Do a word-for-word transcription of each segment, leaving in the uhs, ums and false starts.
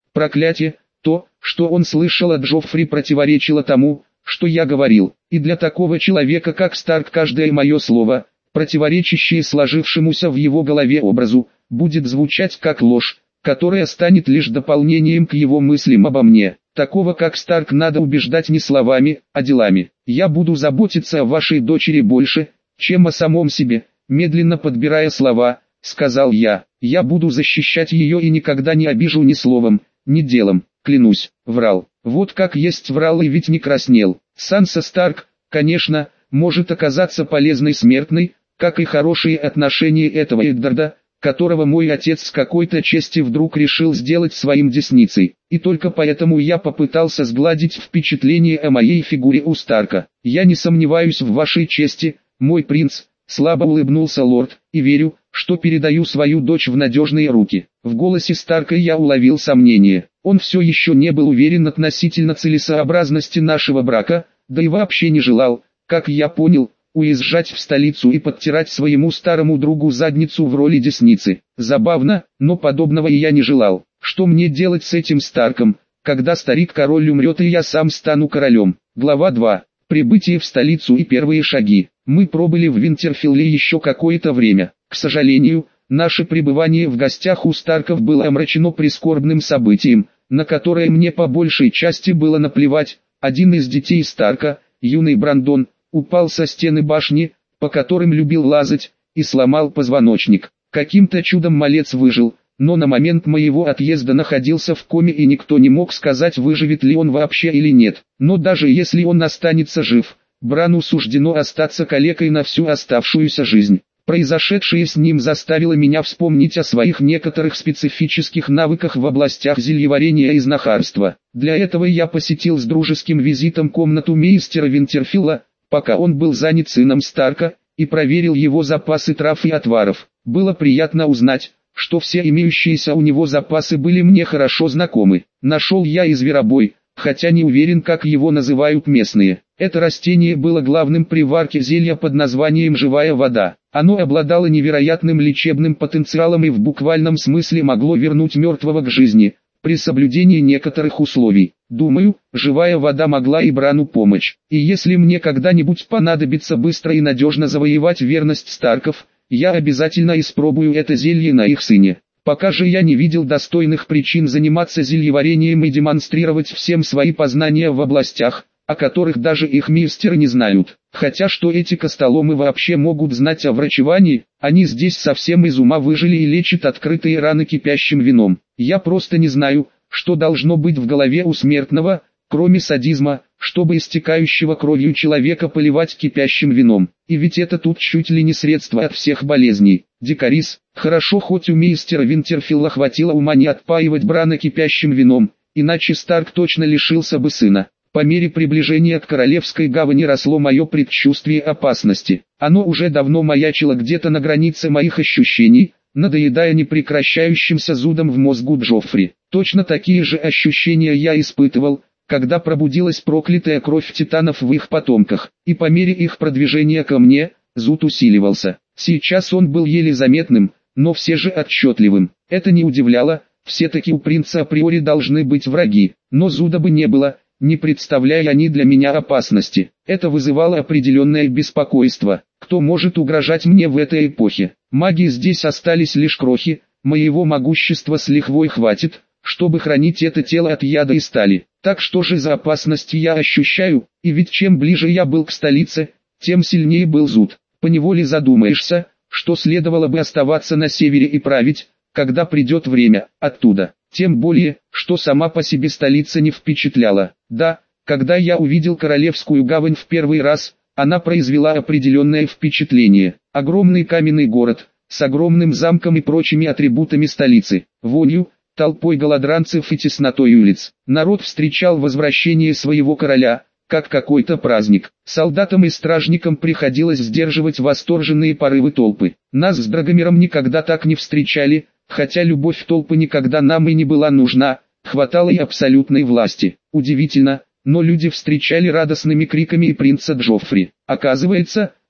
Проклятие, то, что он слышал от Джоффри, противоречило тому, что я говорил, и для такого человека как Старк каждое мое слово, противоречащее сложившемуся в его голове образу, будет звучать как ложь, которая станет лишь дополнением к его мыслям обо мне. Такого как Старк надо убеждать не словами, а делами. Я буду заботиться о вашей дочери больше, чем о самом себе, медленно подбирая слова, сказал я. Я буду защищать ее и никогда не обижу ни словом, ни делом, клянусь. Врал. Вот как есть врал и ведь не краснел. Санса Старк, конечно, может оказаться полезной смертной, как и хорошие отношения этого Эддарда, которого мой отец с какой-то чести вдруг решил сделать своим десницей, и только поэтому я попытался сгладить впечатление о моей фигуре у Старка. Я не сомневаюсь в вашей чести, мой принц, слабо улыбнулся лорд, и верю, что передаю свою дочь в надежные руки. В голосе Старка я уловил сомнение. Он все еще не был уверен относительно целесообразности нашего брака, да и вообще не желал, как я понял, уезжать в столицу и подтирать своему старому другу задницу в роли десницы. Забавно, но подобного и я не желал. Что мне делать с этим Старком, когда старик-король умрет и я сам стану королем? Глава два. Прибытие в столицу и первые шаги. Мы пробыли в Винтерфелле еще какое-то время. К сожалению, наше пребывание в гостях у Старков было омрачено прискорбным событием, на которое мне по большей части было наплевать. Один из детей Старка, юный Брандон, упал со стены башни, по которым любил лазать, и сломал позвоночник. Каким-то чудом малец выжил, но на момент моего отъезда находился в коме и никто не мог сказать, выживет ли он вообще или нет. Но даже если он останется жив, Брану суждено остаться калекой на всю оставшуюся жизнь. Произошедшее с ним заставило меня вспомнить о своих некоторых специфических навыках в областях зельеварения и знахарства. Для этого я посетил с дружеским визитом комнату мейстера Винтерфилла, пока он был занят сыном Старка, и проверил его запасы трав и отваров. Было приятно узнать, что все имеющиеся у него запасы были мне хорошо знакомы. Нашел я и зверобой, хотя не уверен, как его называют местные. Это растение было главным при варке зелья под названием «живая вода». Оно обладало невероятным лечебным потенциалом и в буквальном смысле могло вернуть мертвого к жизни, при соблюдении некоторых условий. Думаю, живая вода могла и Брану помочь. И если мне когда-нибудь понадобится быстро и надежно завоевать верность Старков, я обязательно испробую это зелье на их сыне. Пока же я не видел достойных причин заниматься зельеварением и демонстрировать всем свои познания в областях, о которых даже их мейстеры не знают. Хотя что эти костоломы вообще могут знать о врачевании, они здесь совсем из ума выжили и лечат открытые раны кипящим вином. Я просто не знаю, что должно быть в голове у смертного, кроме садизма, чтобы истекающего кровью человека поливать кипящим вином. И ведь это тут чуть ли не средство от всех болезней. Дикарис, хорошо хоть у мейстера Винтерфилла хватило ума не отпаивать Брана кипящим вином, иначе Старк точно лишился бы сына. По мере приближения к Королевской гавани росло мое предчувствие опасности. Оно уже давно маячило где-то на границе моих ощущений, надоедая непрекращающимся зудом в мозгу Джоффри. Точно такие же ощущения я испытывал, когда пробудилась проклятая кровь титанов в их потомках, и по мере их продвижения ко мне, зуд усиливался. Сейчас он был еле заметным, но все же отчетливым. Это не удивляло, все-таки у принца априори должны быть враги, но зуда бы не было, не представляя они для меня опасности. Это вызывало определенное беспокойство. Кто может угрожать мне в этой эпохе? Маги здесь остались лишь крохи, моего могущества с лихвой хватит, чтобы хранить это тело от яда и стали. Так что же за опасности я ощущаю, и ведь чем ближе я был к столице, тем сильнее был зуд. Поневоле задумаешься, что следовало бы оставаться на севере и править, когда придет время, оттуда. Тем более, что сама по себе столица не впечатляла. Да, когда я увидел Королевскую гавань в первый раз, она произвела определенное впечатление. Огромный каменный город, с огромным замком и прочими атрибутами столицы, вонью, толпой голодранцев и теснотой улиц. Народ встречал возвращение своего короля, как какой-то праздник. Солдатам и стражникам приходилось сдерживать восторженные порывы толпы. Нас с Драгомиром никогда так не встречали, хотя любовь толпы никогда нам и не была нужна, хватало и абсолютной власти. Удивительно, но люди встречали радостными криками и принца Джоффри. Оказывается,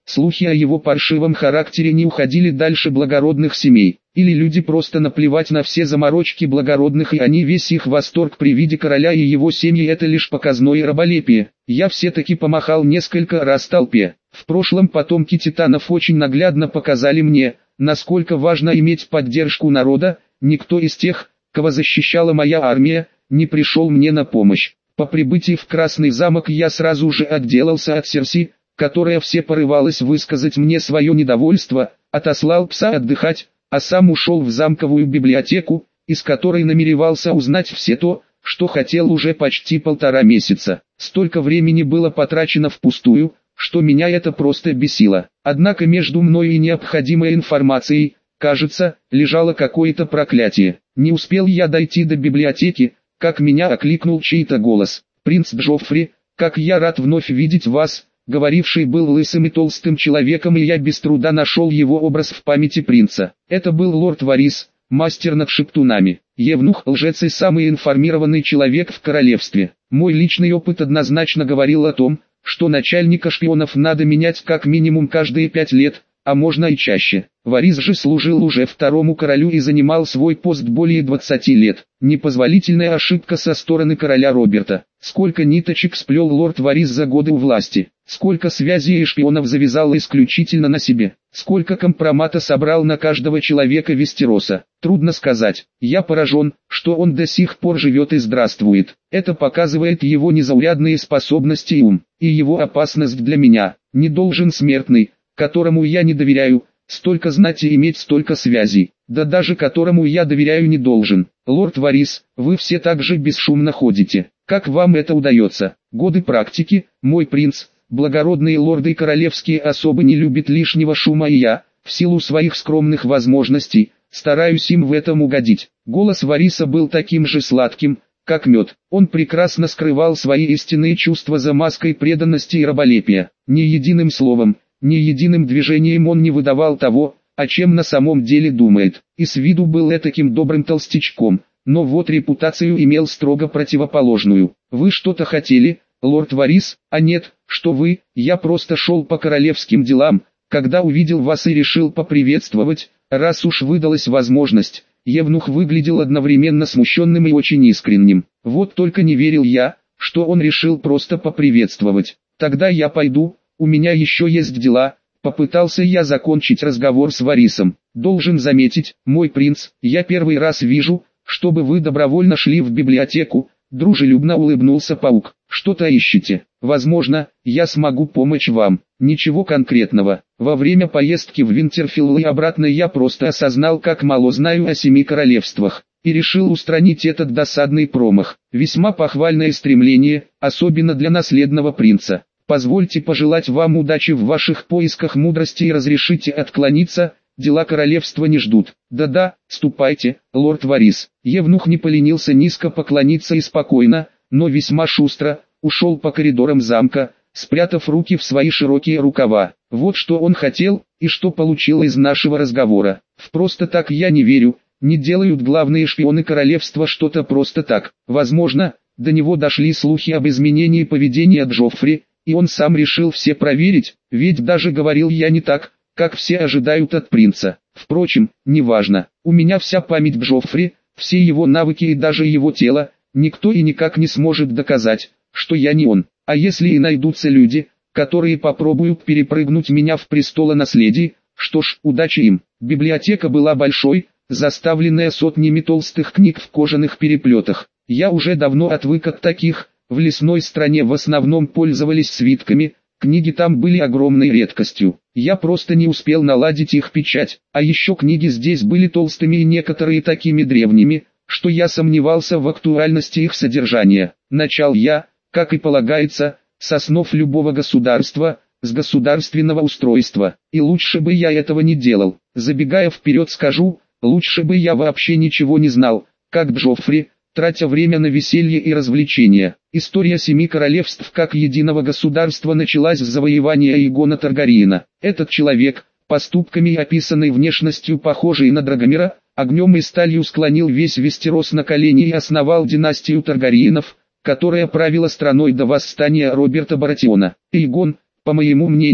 Слухи о его паршивом характере не уходили дальше благородных семей. Или люди просто наплевать на все заморочки благородных, и они весь их восторг при виде короля и его семьи — это лишь показное раболепие. Я все-таки помахал несколько раз толпе. В прошлом потомки титанов очень наглядно показали мне, насколько важно иметь поддержку народа. Никто из тех, кого защищала моя армия, не пришел мне на помощь. По прибытии в Красный замок я сразу же отделался от Серси, которая все порывалась высказать мне свое недовольство, отослал пса отдыхать, а сам ушел в замковую библиотеку, из которой намеревался узнать все то, что хотел уже почти полтора месяца. Столько времени было потрачено впустую, что меня это просто бесило. Однако между мной и необходимой информацией, кажется, лежало какое-то проклятие. Не успел я дойти до библиотеки, как меня окликнул чей-то голос. «Принц Джоффри, как я рад вновь видеть вас!» Говоривший был лысым и толстым человеком, и я без труда нашел его образ в памяти принца. Это был лорд Варис, мастер над шептунами, евнух, лжец и самый информированный человек в королевстве. Мой личный опыт однозначно говорил о том, что начальника шпионов надо менять как минимум каждые пять лет, а можно и чаще. Варис же служил уже второму королю и занимал свой пост более двадцати лет. Непозволительная ошибка со стороны короля Роберта. Сколько ниточек сплел лорд Варис за годы у власти. Сколько связей и шпионов завязал исключительно на себе. Сколько компромата собрал на каждого человека Вестероса. Трудно сказать. Я поражен, что он до сих пор живет и здравствует. Это показывает его незаурядные способности и ум. И его опасность для меня. Не должен смертный, которому я не доверяю, столько знать и иметь столько связей, да даже которому я доверяю не должен. Лорд Варис, вы все так же бесшумно ходите. Как вам это удается? Годы практики, мой принц. Благородные лорды и королевские особы не любят лишнего шума, и я, в силу своих скромных возможностей, стараюсь им в этом угодить. Голос Вариса был таким же сладким, как мед. Он прекрасно скрывал свои истинные чувства за маской преданности и раболепия. Ни единым словом, ни единым движением он не выдавал того, о чем на самом деле думает. И с виду был этаким добрым толстячком, но вот репутацию имел строго противоположную. «Вы что-то хотели, лорд Варис?» «А нет, что вы, я просто шел по королевским делам, когда увидел вас и решил поприветствовать, раз уж выдалась возможность». Евнух выглядел одновременно смущенным и очень искренним. Вот только не верил я, что он решил просто поприветствовать. «Тогда я пойду, у меня еще есть дела». Попытался я закончить разговор с Варисом. «Должен заметить, мой принц, я первый раз вижу, чтобы вы добровольно шли в библиотеку», дружелюбно улыбнулся паук. «Что-то ищете? Возможно, я смогу помочь вам». «Ничего конкретного. Во время поездки в Винтерфилл и обратно я просто осознал, как мало знаю о семи королевствах, и решил устранить этот досадный промах. Весьма похвальное стремление, особенно для наследного принца. Позвольте пожелать вам удачи в ваших поисках мудрости и разрешите отклониться, дела королевства не ждут». «Да-да, ступайте, лорд Варис». Евнух не поленился низко поклониться и спокойно, но весьма шустро, ушел по коридорам замка, спрятав руки в свои широкие рукава. Вот что он хотел, и что получил из нашего разговора. В «просто так я не верю», не делают главные шпионы королевства что-то просто так. Возможно, до него дошли слухи об изменении поведения Джоффри, и он сам решил все проверить, ведь даже говорил я не так, как все ожидают от принца. Впрочем, неважно, у меня вся память Джоффри, все его навыки и даже его тело, никто и никак не сможет доказать, что я не он. А если и найдутся люди, которые попробуют перепрыгнуть меня в престолонаследие, что ж, удачи им. Библиотека была большой, заставленная сотнями толстых книг в кожаных переплетах. Я уже давно отвык от таких, в лесной стране в основном пользовались свитками, книги там были огромной редкостью. Я просто не успел наладить их печать, а еще книги здесь были толстыми и некоторые такими древними, что я сомневался в актуальности их содержания. Начал я, как и полагается, с основ любого государства, с государственного устройства, и лучше бы я этого не делал. Забегая вперед скажу, лучше бы я вообще ничего не знал, как Джоффри, тратя время на веселье и развлечения. История семи королевств как единого государства началась с завоевания Аегона Таргариена. Этот человек, поступками и описанной внешностью похожий на Драгомира, огнем и сталью склонил весь Вестерос на колени и основал династию Таргариенов, которая правила страной до восстания Роберта Баратиона. Аегон, по моему мнению,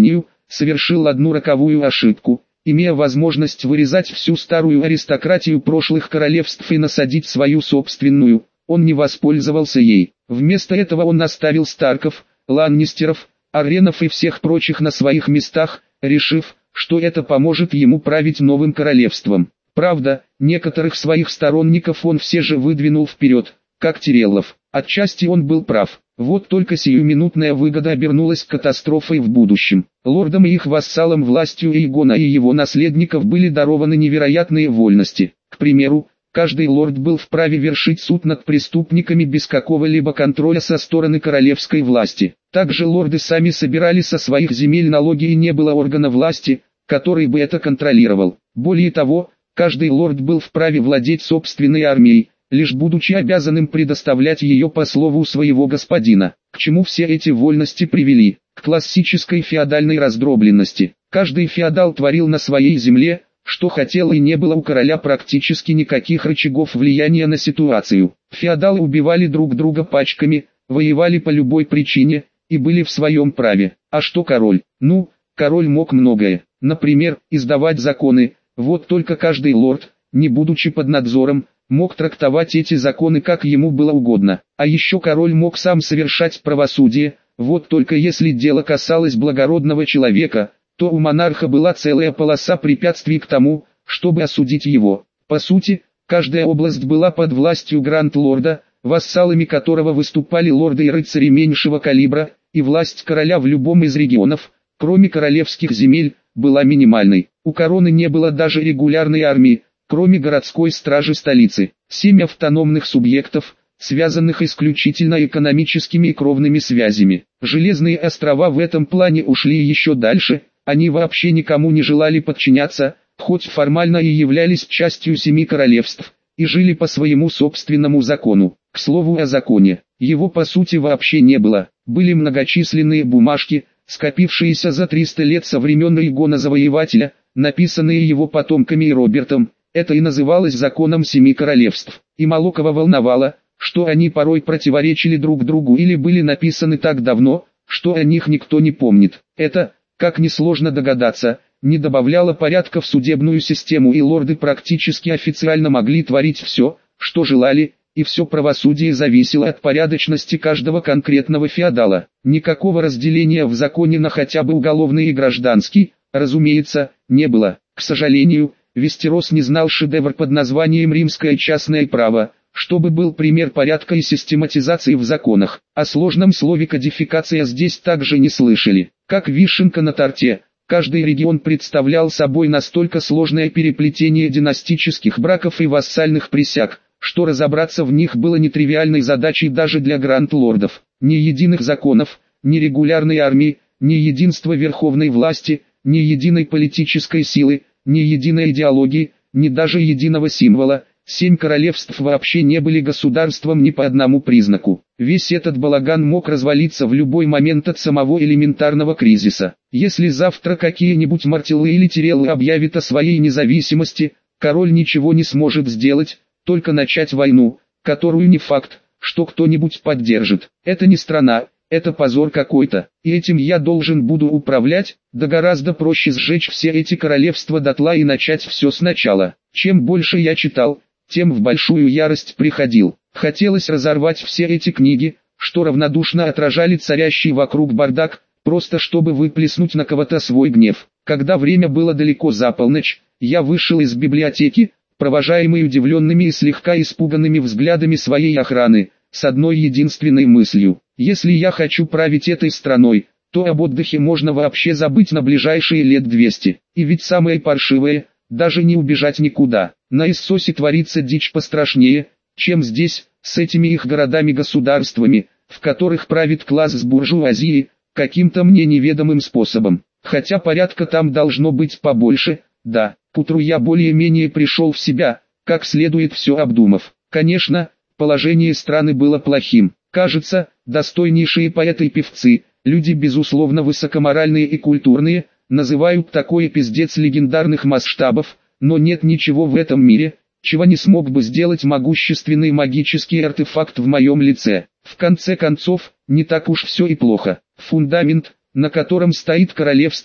совершил одну роковую ошибку, имея возможность вырезать всю старую аристократию прошлых королевств и насадить свою собственную, он не воспользовался ей. Вместо этого он оставил Старков, Ланнистеров, Арренов и всех прочих на своих местах, решив, что это поможет ему править новым королевством. Правда, некоторых своих сторонников он все же выдвинул вперед, как Тиреллов. Отчасти он был прав. Вот только сиюминутная выгода обернулась катастрофой в будущем. Лордам и их вассалам властью Эйгона и его наследников были дарованы невероятные вольности. К примеру, каждый лорд был вправе вершить суд над преступниками без какого-либо контроля со стороны королевской власти. Также лорды сами собирали со своих земель налоги и не было органа власти, который бы это контролировал. Более того, каждый лорд был вправе владеть собственной армией, лишь будучи обязанным предоставлять ее по слову своего господина. К чему все эти вольности привели? К классической феодальной раздробленности. Каждый феодал творил на своей земле, что хотел, и не было у короля практически никаких рычагов влияния на ситуацию. Феодалы убивали друг друга пачками, воевали по любой причине, и были в своем праве. А что король? Ну, король мог многое. Например, издавать законы. Вот только каждый лорд, не будучи под надзором, мог трактовать эти законы как ему было угодно. А еще король мог сам совершать правосудие. Вот только если дело касалось благородного человека, то у монарха была целая полоса препятствий к тому, чтобы осудить его. По сути, каждая область была под властью гранд-лорда, вассалами которого выступали лорды и рыцари меньшего калибра, и власть короля в любом из регионов, кроме королевских земель, была минимальной. У короны не было даже регулярной армии, кроме городской стражи столицы. Семь автономных субъектов, связанных исключительно экономическими и кровными связями. Железные острова в этом плане ушли еще дальше, они вообще никому не желали подчиняться, хоть формально и являлись частью семи королевств, и жили по своему собственному закону. К слову о законе, его по сути вообще не было. Были многочисленные бумажки, скопившиеся за триста лет со времен Эйгона Завоевателя, написанные его потомками и Робертом. Это и называлось законом семи королевств. И мало кого волновало, что они порой противоречили друг другу или были написаны так давно, что о них никто не помнит. Это, как несложно догадаться, не добавляло порядка в судебную систему, и лорды практически официально могли творить все, что желали, и все правосудие зависело от порядочности каждого конкретного феодала. Никакого разделения в законе на хотя бы уголовный и гражданский, разумеется, не было. К сожалению, Вестерос не знал шедевр под названием «Римское частное право», чтобы был пример порядка и систематизации в законах. О сложном слове «кодификация» здесь также не слышали. Как вишенка на торте, каждый регион представлял собой настолько сложное переплетение династических браков и вассальных присяг, что разобраться в них было нетривиальной задачей даже для гранд-лордов. Ни единых законов, ни регулярной армии, ни единства верховной власти, ни единой политической силы, ни единой идеологии, ни даже единого символа. Семь королевств вообще не были государством ни по одному признаку. Весь этот балаган мог развалиться в любой момент от самого элементарного кризиса. Если завтра какие-нибудь Мартеллы или Тиреллы объявят о своей независимости, король ничего не сможет сделать, только начать войну, которую не факт, что кто-нибудь поддержит. Это не страна, это позор какой-то, и этим я должен буду управлять, да гораздо проще сжечь все эти королевства дотла и начать все сначала. Чем больше я читал, тем в большую ярость приходил. Хотелось разорвать все эти книги, что равнодушно отражали царящий вокруг бардак, просто чтобы выплеснуть на кого-то свой гнев. Когда время было далеко за полночь, я вышел из библиотеки, провожаемый удивленными и слегка испуганными взглядами своей охраны, с одной единственной мыслью: если я хочу править этой страной, то об отдыхе можно вообще забыть на ближайшие лет двести. И ведь самое паршивое, даже не убежать никуда. На Иссосе творится дичь пострашнее, чем здесь, с этими их городами-государствами, в которых правит класс с буржуазией, каким-то мне неведомым способом. Хотя порядка там должно быть побольше, да. К утру я более-менее пришел в себя, как следует все обдумав. Конечно, положение страны было плохим. Кажется, достойнейшие поэты и певцы, люди безусловно высокоморальные и культурные, называют такое пиздец легендарных масштабов, но нет ничего в этом мире, чего не смог бы сделать могущественный магический артефакт в моем лице. В конце концов, не так уж все и плохо. Фундамент, на котором стоит королевство,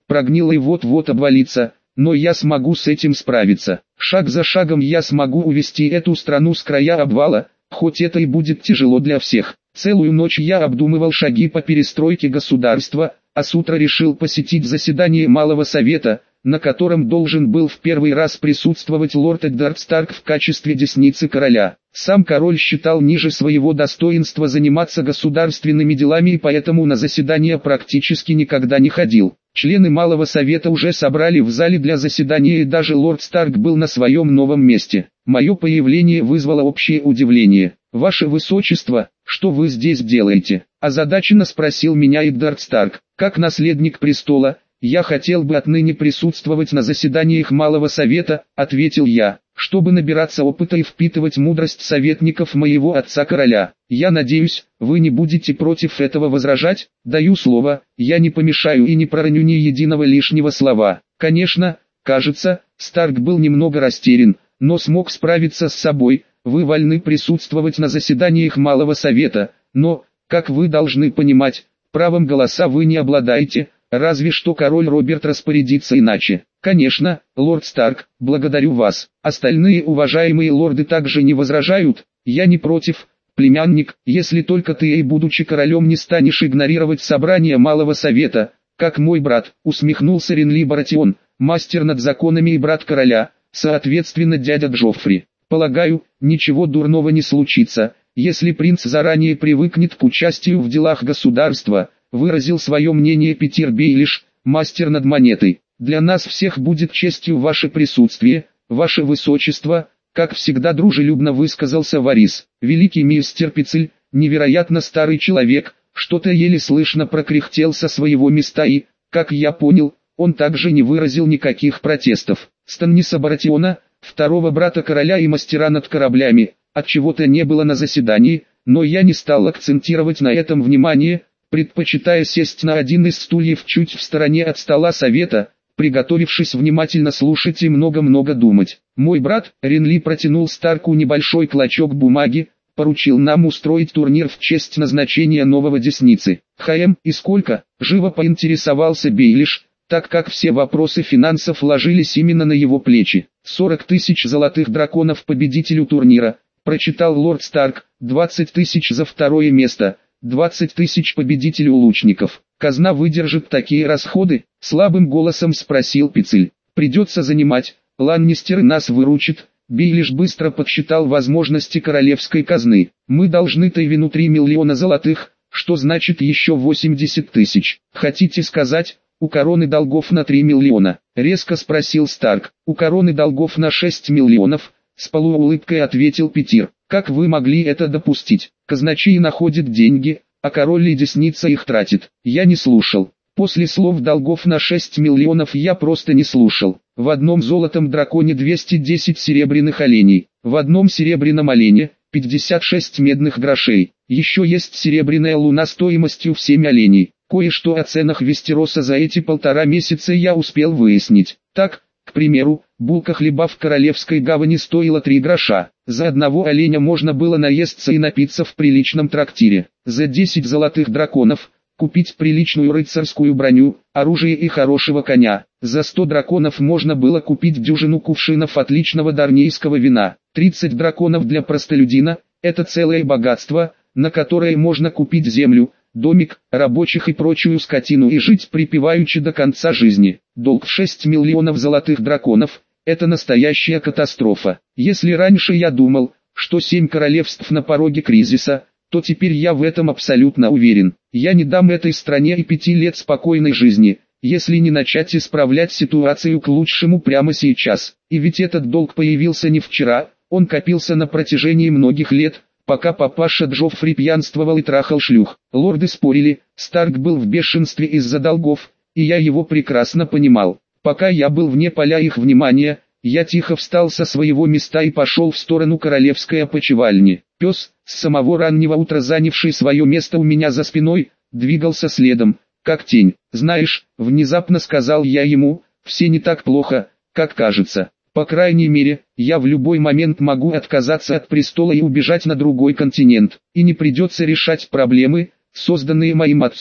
прогнила и вот-вот обвалится, но я смогу с этим справиться. Шаг за шагом я смогу увести эту страну с края обвала, хоть это и будет тяжело для всех. Целую ночь я обдумывал шаги по перестройке государства, а с утра решил посетить заседание Малого Совета, на котором должен был в первый раз присутствовать лорд Эддард Старк в качестве десницы короля. Сам король считал ниже своего достоинства заниматься государственными делами и поэтому на заседания практически никогда не ходил. Члены Малого Совета уже собрали в зале для заседания и даже лорд Старк был на своем новом месте. Мое появление вызвало общее удивление. «Ваше Высочество, что вы здесь делаете?» – озадаченно спросил меня Эддард Старк. «Как наследник престола, я хотел бы отныне присутствовать на заседаниях Малого Совета», – ответил я, «чтобы набираться опыта и впитывать мудрость советников моего отца-короля. Я надеюсь, вы не будете против этого возражать? Даю слово, я не помешаю и не пророню ни единого лишнего слова». Конечно, кажется, Старк был немного растерян, но смог справиться с собой. «Вы вольны присутствовать на заседаниях Малого Совета, но, как вы должны понимать, правом голоса вы не обладаете, разве что король Роберт распорядится иначе». «Конечно, лорд Старк, благодарю вас. Остальные уважаемые лорды также не возражают?» «Я не против, племянник, если только ты и будучи королем не станешь игнорировать собрание Малого Совета, как мой брат», усмехнулся Ренли Баратион, мастер над законами и брат короля, соответственно дядя Джоффри. «Полагаю, ничего дурного не случится, если принц заранее привыкнет к участию в делах государства», выразил свое мнение Питер Бейлиш, мастер над монетой. «Для нас всех будет честью ваше присутствие, ваше высочество», как всегда дружелюбно высказался Варис. Великий мистер Пицель, невероятно старый человек, что-то еле слышно прокряхтел со своего места и, как я понял, он также не выразил никаких протестов. Станниса Баратиона, второго брата короля и мастера над кораблями, отчего-то не было на заседании, но я не стал акцентировать на этом внимание, предпочитая сесть на один из стульев чуть в стороне от стола совета, приготовившись внимательно слушать и много-много думать. Мой брат, Ренли, протянул Старку небольшой клочок бумаги, поручил нам устроить турнир в честь назначения нового десницы. «Хм, и сколько?» – живо поинтересовался Бейлиш, так как все вопросы финансов ложились именно на его плечи. «сорок тысяч золотых драконов победителю турнира», – прочитал лорд Старк, «двадцать тысяч за второе место, двадцать тысяч победителю лучников. Казна выдержит такие расходы?» – слабым голосом спросил Пицель. «Придется занимать, Ланнистеры нас выручат». Бейлиш быстро подсчитал возможности королевской казны. «Мы должны Тейвину три миллиона золотых, что значит еще восемьдесят тысяч. Хотите сказать, у короны долгов на три миллиона?» — резко спросил Старк. «У короны долгов на шесть миллионов», — с полуулыбкой ответил Питер. «Как вы могли это допустить? Казначей находит деньги, а король и десница их тратит». Я не слушал. После слов долгов на шесть миллионов я просто не слушал. В одном золотом драконе двести десять серебряных оленей, в одном серебряном олене пятьдесят шесть медных грошей. Еще есть серебряная луна стоимостью в семь оленей. Кое-что о ценах Вестероса за эти полтора месяца я успел выяснить. Так, к примеру, булка хлеба в Королевской гавани стоила три гроша. За одного оленя можно было наесться и напиться в приличном трактире. За десять золотых драконов купить приличную рыцарскую броню, оружие и хорошего коня. За сто драконов можно было купить дюжину кувшинов отличного дарнийского вина. тридцать драконов для простолюдина – это целое богатство, на которое можно купить землю, домик, рабочих и прочую скотину и жить припеваючи до конца жизни. Долг в шесть миллионов золотых драконов – это настоящая катастрофа. Если раньше я думал, что семь королевств на пороге кризиса, то теперь я в этом абсолютно уверен. Я не дам этой стране и пяти лет спокойной жизни, если не начать исправлять ситуацию к лучшему прямо сейчас. И ведь этот долг появился не вчера, он копился на протяжении многих лет, пока папаша Джоффри пьянствовал и трахал шлюх. Лорды спорили, Старк был в бешенстве из-за долгов, и я его прекрасно понимал. Пока я был вне поля их внимания, я тихо встал со своего места и пошел в сторону королевской опочивальни. Пес, с самого раннего утра занявший свое место у меня за спиной, двигался следом, как тень. «Знаешь», — внезапно сказал я ему, — «все не так плохо, как кажется. По крайней мере, я в любой момент могу отказаться от престола и убежать на другой континент, и не придется решать проблемы, созданные моим отцом».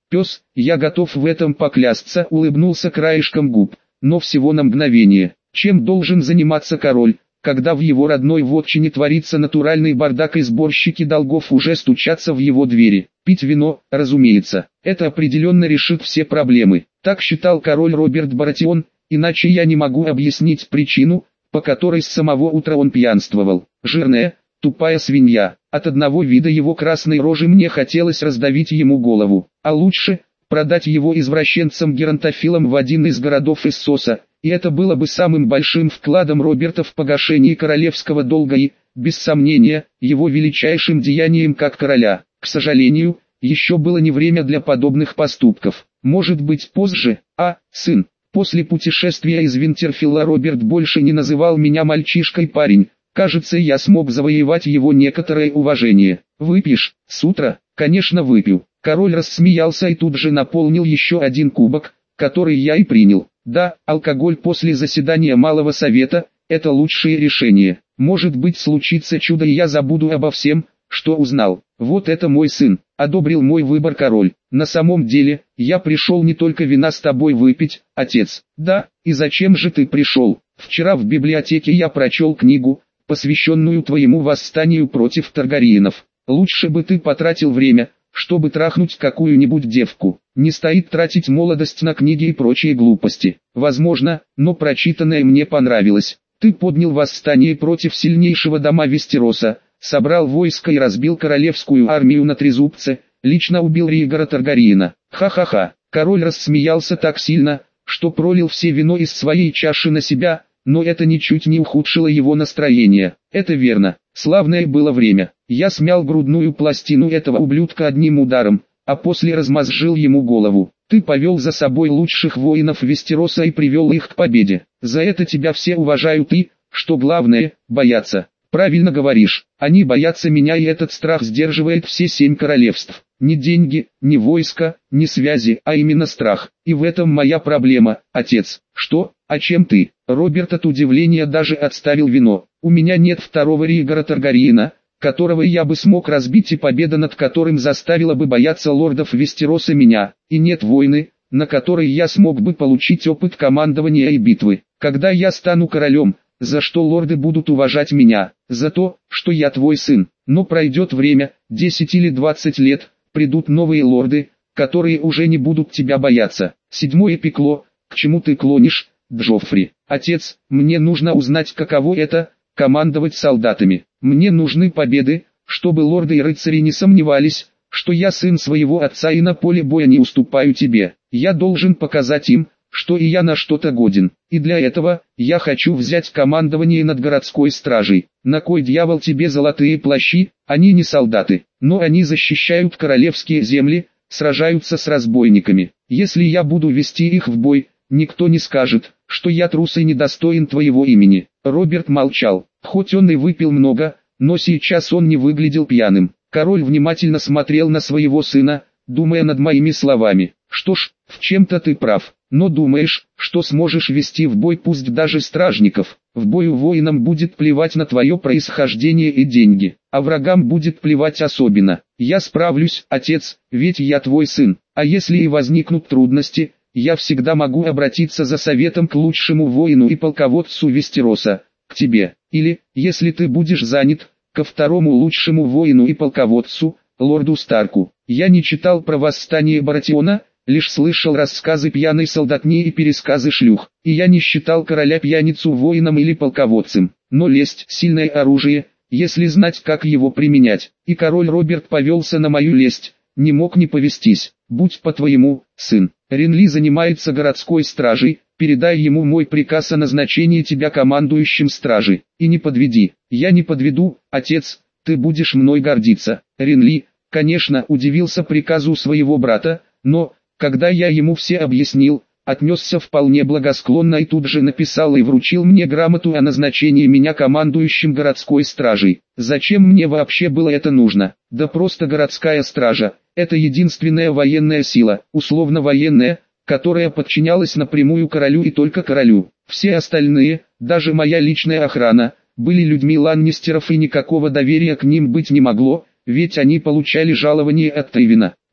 Пес, я готов в этом поклясться, улыбнулся краешком губ, но всего на мгновение. Чем должен заниматься король, когда в его родной вотчине творится натуральный бардак и сборщики долгов уже стучатся в его двери? Пить вино, разумеется, это определенно решит все проблемы. Так считал король Роберт Баратион, иначе я не могу объяснить причину, по которой с самого утра он пьянствовал. Жирная, тупая свинья. От одного вида его красной рожи мне хотелось раздавить ему голову, а лучше продать его извращенцам-геронтофилам в один из городов Иссоса, и это было бы самым большим вкладом Роберта в погашение королевского долга и, без сомнения, его величайшим деянием как короля. К сожалению, еще было не время для подобных поступков. Может быть позже, а, сын, после путешествия из Винтерфилла Роберт больше не называл меня мальчишкой-парень. Кажется, я смог завоевать его некоторое уважение. Выпьешь, с утра? Конечно, выпью. Король рассмеялся и тут же наполнил еще один кубок, который я и принял. Да, алкоголь после заседания Малого Совета – это лучшее решение. Может быть, случится чудо, и я забуду обо всем, что узнал. Вот это мой сын, одобрил мой выбор король. На самом деле, я пришел не только вина с тобой выпить, отец. Да, и зачем же ты пришел? Вчера в библиотеке я прочел книгу, посвященную твоему восстанию против Таргариенов. Лучше бы ты потратил время, чтобы трахнуть какую-нибудь девку. Не стоит тратить молодость на книги и прочие глупости. Возможно, но прочитанное мне понравилось. Ты поднял восстание против сильнейшего дома Вестероса, собрал войско и разбил королевскую армию на Трезубце, лично убил Ригора Таргариена. Ха-ха-ха. Король рассмеялся так сильно, что пролил все вино из своей чаши на себя, но это ничуть не ухудшило его настроение. Это верно. Славное было время. Я смял грудную пластину этого ублюдка одним ударом, а после размозжил ему голову. Ты повел за собой лучших воинов Вестероса и привел их к победе. За это тебя все уважают и, что главное, боятся. Правильно говоришь, они боятся меня, и этот страх сдерживает все семь королевств. Не деньги, не войско, не связи, а именно страх. И в этом моя проблема, отец. Что? А чем ты? Роберт от удивления даже отставил вино. У меня нет второго Ригора Таргариена, которого я бы смог разбить, и победа над которым заставила бы бояться лордов Вестероса меня. И нет войны, на которой я смог бы получить опыт командования и битвы. Когда я стану королем, за что лорды будут уважать меня? За то, что я твой сын. Но пройдет время, десять или двадцать лет, придут новые лорды, которые уже не будут тебя бояться. Седьмое пекло. К чему ты клонишь, Джоффри? Отец, мне нужно узнать, каково это – командовать солдатами. Мне нужны победы, чтобы лорды и рыцари не сомневались, что я сын своего отца и на поле боя не уступаю тебе. Я должен показать им, что и я на что-то годен. И для этого, я хочу взять командование над городской стражей. На кой дьявол тебе золотые плащи? Они не солдаты, но они защищают королевские земли, сражаются с разбойниками. Если я буду вести их в бой, никто не скажет, что я трус и недостоин твоего имени. Роберт молчал, хоть он и выпил много, но сейчас он не выглядел пьяным. Король внимательно смотрел на своего сына, думая над моими словами. Что ж, в чем-то ты прав, но думаешь, что сможешь вести в бой пусть даже стражников. В бою воинам будет плевать на твое происхождение и деньги, а врагам будет плевать особенно. Я справлюсь, отец, ведь я твой сын, а если и возникнут трудности, я всегда могу обратиться за советом к лучшему воину и полководцу Вестероса, к тебе. Или, если ты будешь занят, ко второму лучшему воину и полководцу, лорду Старку. Я не читал про восстание Баратиона, лишь слышал рассказы пьяной солдатни и пересказы шлюх. И я не считал короля пьяницу воином или полководцем. Но лесть – сильное оружие, если знать, как его применять. И король Роберт повелся на мою лесть, не мог не повестись. Будь по-твоему, сын. Ренли занимается городской стражей, передай ему мой приказ о назначении тебя командующим стражей. И не подведи. Я не подведу, отец, ты будешь мной гордиться. Ренли, конечно, удивился приказу своего брата, но, когда я ему все объяснил, отнесся вполне благосклонно и тут же написал и вручил мне грамоту о назначении меня командующим городской стражей. Зачем мне вообще было это нужно? Да просто городская стража – это единственная военная сила, условно военная, которая подчинялась напрямую королю и только королю. Все остальные, даже моя личная охрана, были людьми Ланнистеров, и никакого доверия к ним быть не могло, ведь они получали жалование от Тywina.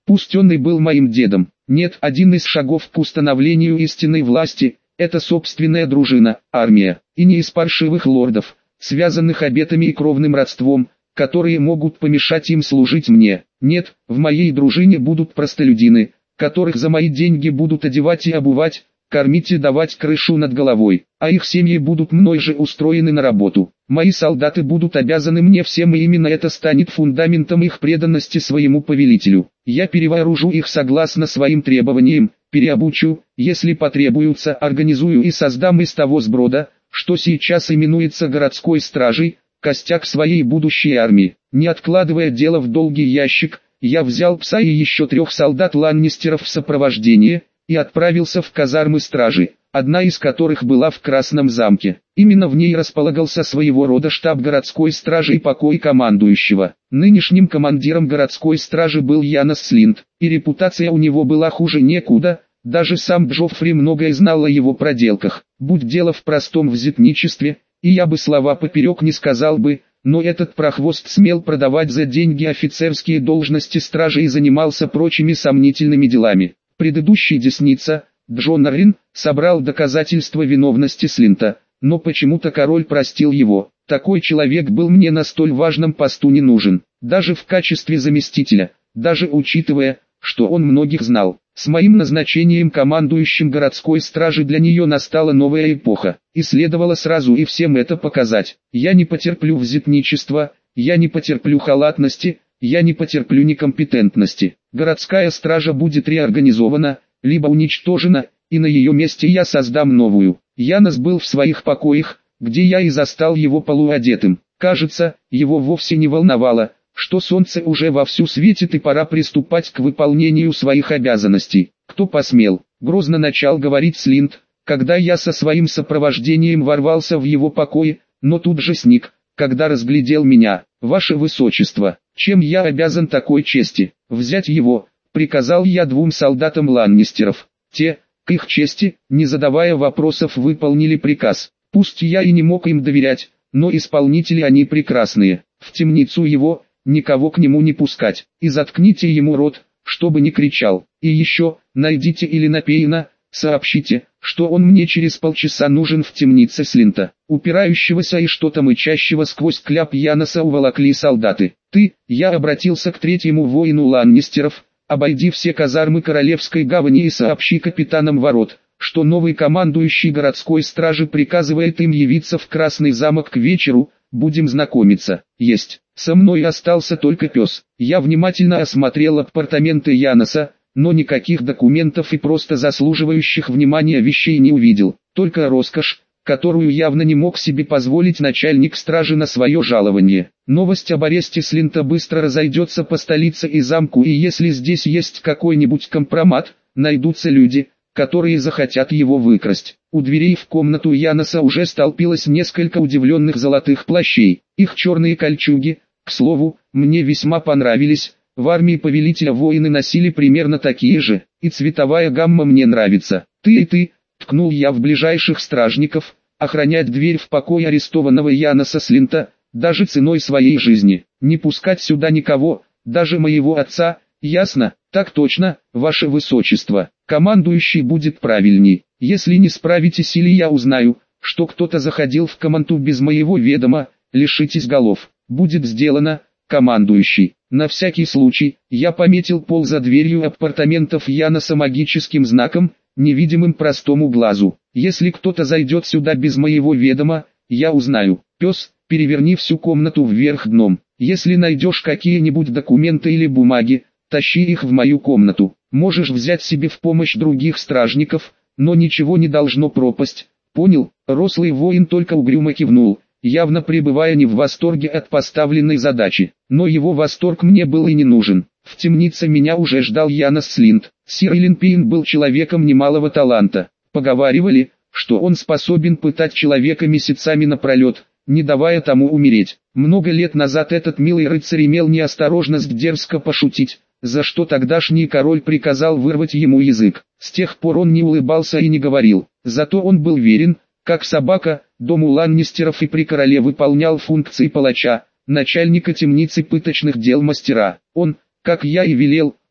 Пусть он и был моим дедом. Нет, один из шагов к установлению истинной власти – это собственная дружина, армия, и не из паршивых лордов, связанных обетами и кровным родством, которые могут помешать им служить мне. Нет, в моей дружине будут простолюдины, которых за мои деньги будут одевать и обувать, кормить и давать крышу над головой, а их семьи будут мной же устроены на работу. Мои солдаты будут обязаны мне всем, и именно это станет фундаментом их преданности своему повелителю. Я перевооружу их согласно своим требованиям, переобучу, если потребуется, организую и создам из того сброда, что сейчас именуется городской стражей, костяк своей будущей армии. Не откладывая дело в долгий ящик, я взял пса и еще трех солдат Ланнистеров в сопровождение, и отправился в казармы стражи, одна из которых была в Красном замке. Именно в ней располагался своего рода штаб городской стражи и покой командующего. Нынешним командиром городской стражи был Янос Слинт, и репутация у него была хуже некуда, даже сам Джоффри многое знал о его проделках. Будь дело в простом взятничестве, и я бы слова поперек не сказал бы, но этот прохвост смел продавать за деньги офицерские должности стражи и занимался прочими сомнительными делами. Предыдущий десница, Джон Аррин, собрал доказательства виновности Слинта, но почему-то король простил его. Такой человек был мне на столь важном посту не нужен, даже в качестве заместителя, даже учитывая, что он многих знал. С моим назначением командующим городской стражи для нее настала новая эпоха, и следовало сразу и всем это показать. Я не потерплю взятничества, я не потерплю халатности, я не потерплю некомпетентности. Городская стража будет реорганизована, либо уничтожена, и на ее месте я создам новую. Янос был в своих покоях, где я и застал его полуодетым. Кажется, его вовсе не волновало, что солнце уже вовсю светит и пора приступать к выполнению своих обязанностей. Кто посмел? Грозно начал говорить Слинт, когда я со своим сопровождением ворвался в его покои, но тут же сник, когда разглядел меня. «Ваше Высочество, чем я обязан такой чести?» «Взять его», — приказал я двум солдатам Ланнистеров. Те, к их чести, не задавая вопросов, выполнили приказ. Пусть я и не мог им доверять, но исполнители они прекрасные. В темницу его, никого к нему не пускать, и заткните ему рот, чтобы не кричал. И еще, найдите или Напейна, сообщите, что он мне через полчаса нужен в темнице Слинта. Упирающегося и что-то мычащего сквозь кляп Яноса уволокли солдаты. Ты, я обратился к третьему воину Ланнистеров, обойди все казармы Королевской гавани и сообщи капитанам ворот, что новый командующий городской стражи приказывает им явиться в Красный замок к вечеру, будем знакомиться. Есть. Со мной остался только пес. Я внимательно осмотрел апартаменты Яноса, но никаких документов и просто заслуживающих внимания вещей не увидел. Только роскошь, которую явно не мог себе позволить начальник стражи на свое жалование. Новость об аресте Слинта быстро разойдется по столице и замку, и если здесь есть какой-нибудь компромат, найдутся люди, которые захотят его выкрасть. У дверей в комнату Яноса уже столпилось несколько удивленных золотых плащей. Их черные кольчуги, к слову, мне весьма понравились. В армии повелителя воины носили примерно такие же, и цветовая гамма мне нравится. Ты и ты, ткнул я в ближайших стражников, охранять дверь в покой арестованного Яноса Слинта, даже ценой своей жизни. Не пускать сюда никого, даже моего отца, ясно? Так точно, ваше высочество. Командующий будет правильней. Если не справитесь или я узнаю, что кто-то заходил в комнату без моего ведома, лишитесь голов. Будет сделано, командующий. На всякий случай, я пометил пол за дверью апартаментов Яноса магическим знаком, невидимым простому глазу. Если кто-то зайдет сюда без моего ведома, я узнаю. Пес, переверни всю комнату вверх дном. Если найдешь какие-нибудь документы или бумаги, тащи их в мою комнату. Можешь взять себе в помощь других стражников, но ничего не должно пропасть. Понял? Рослый воин только угрюмо кивнул, явно пребывая не в восторге от поставленной задачи. Но его восторг мне был и не нужен. В темнице меня уже ждал Янос Слинт. Сир Элинпиин был человеком немалого таланта. Поговаривали, что он способен пытать человека месяцами напролет, не давая тому умереть. Много лет назад этот милый рыцарь имел неосторожность дерзко пошутить, за что тогдашний король приказал вырвать ему язык. С тех пор он не улыбался и не говорил. Зато он был верен, как собака, дому Ланнистеров и при короле выполнял функции палача, начальника темницы пыточных дел мастера. Он, как я и велел,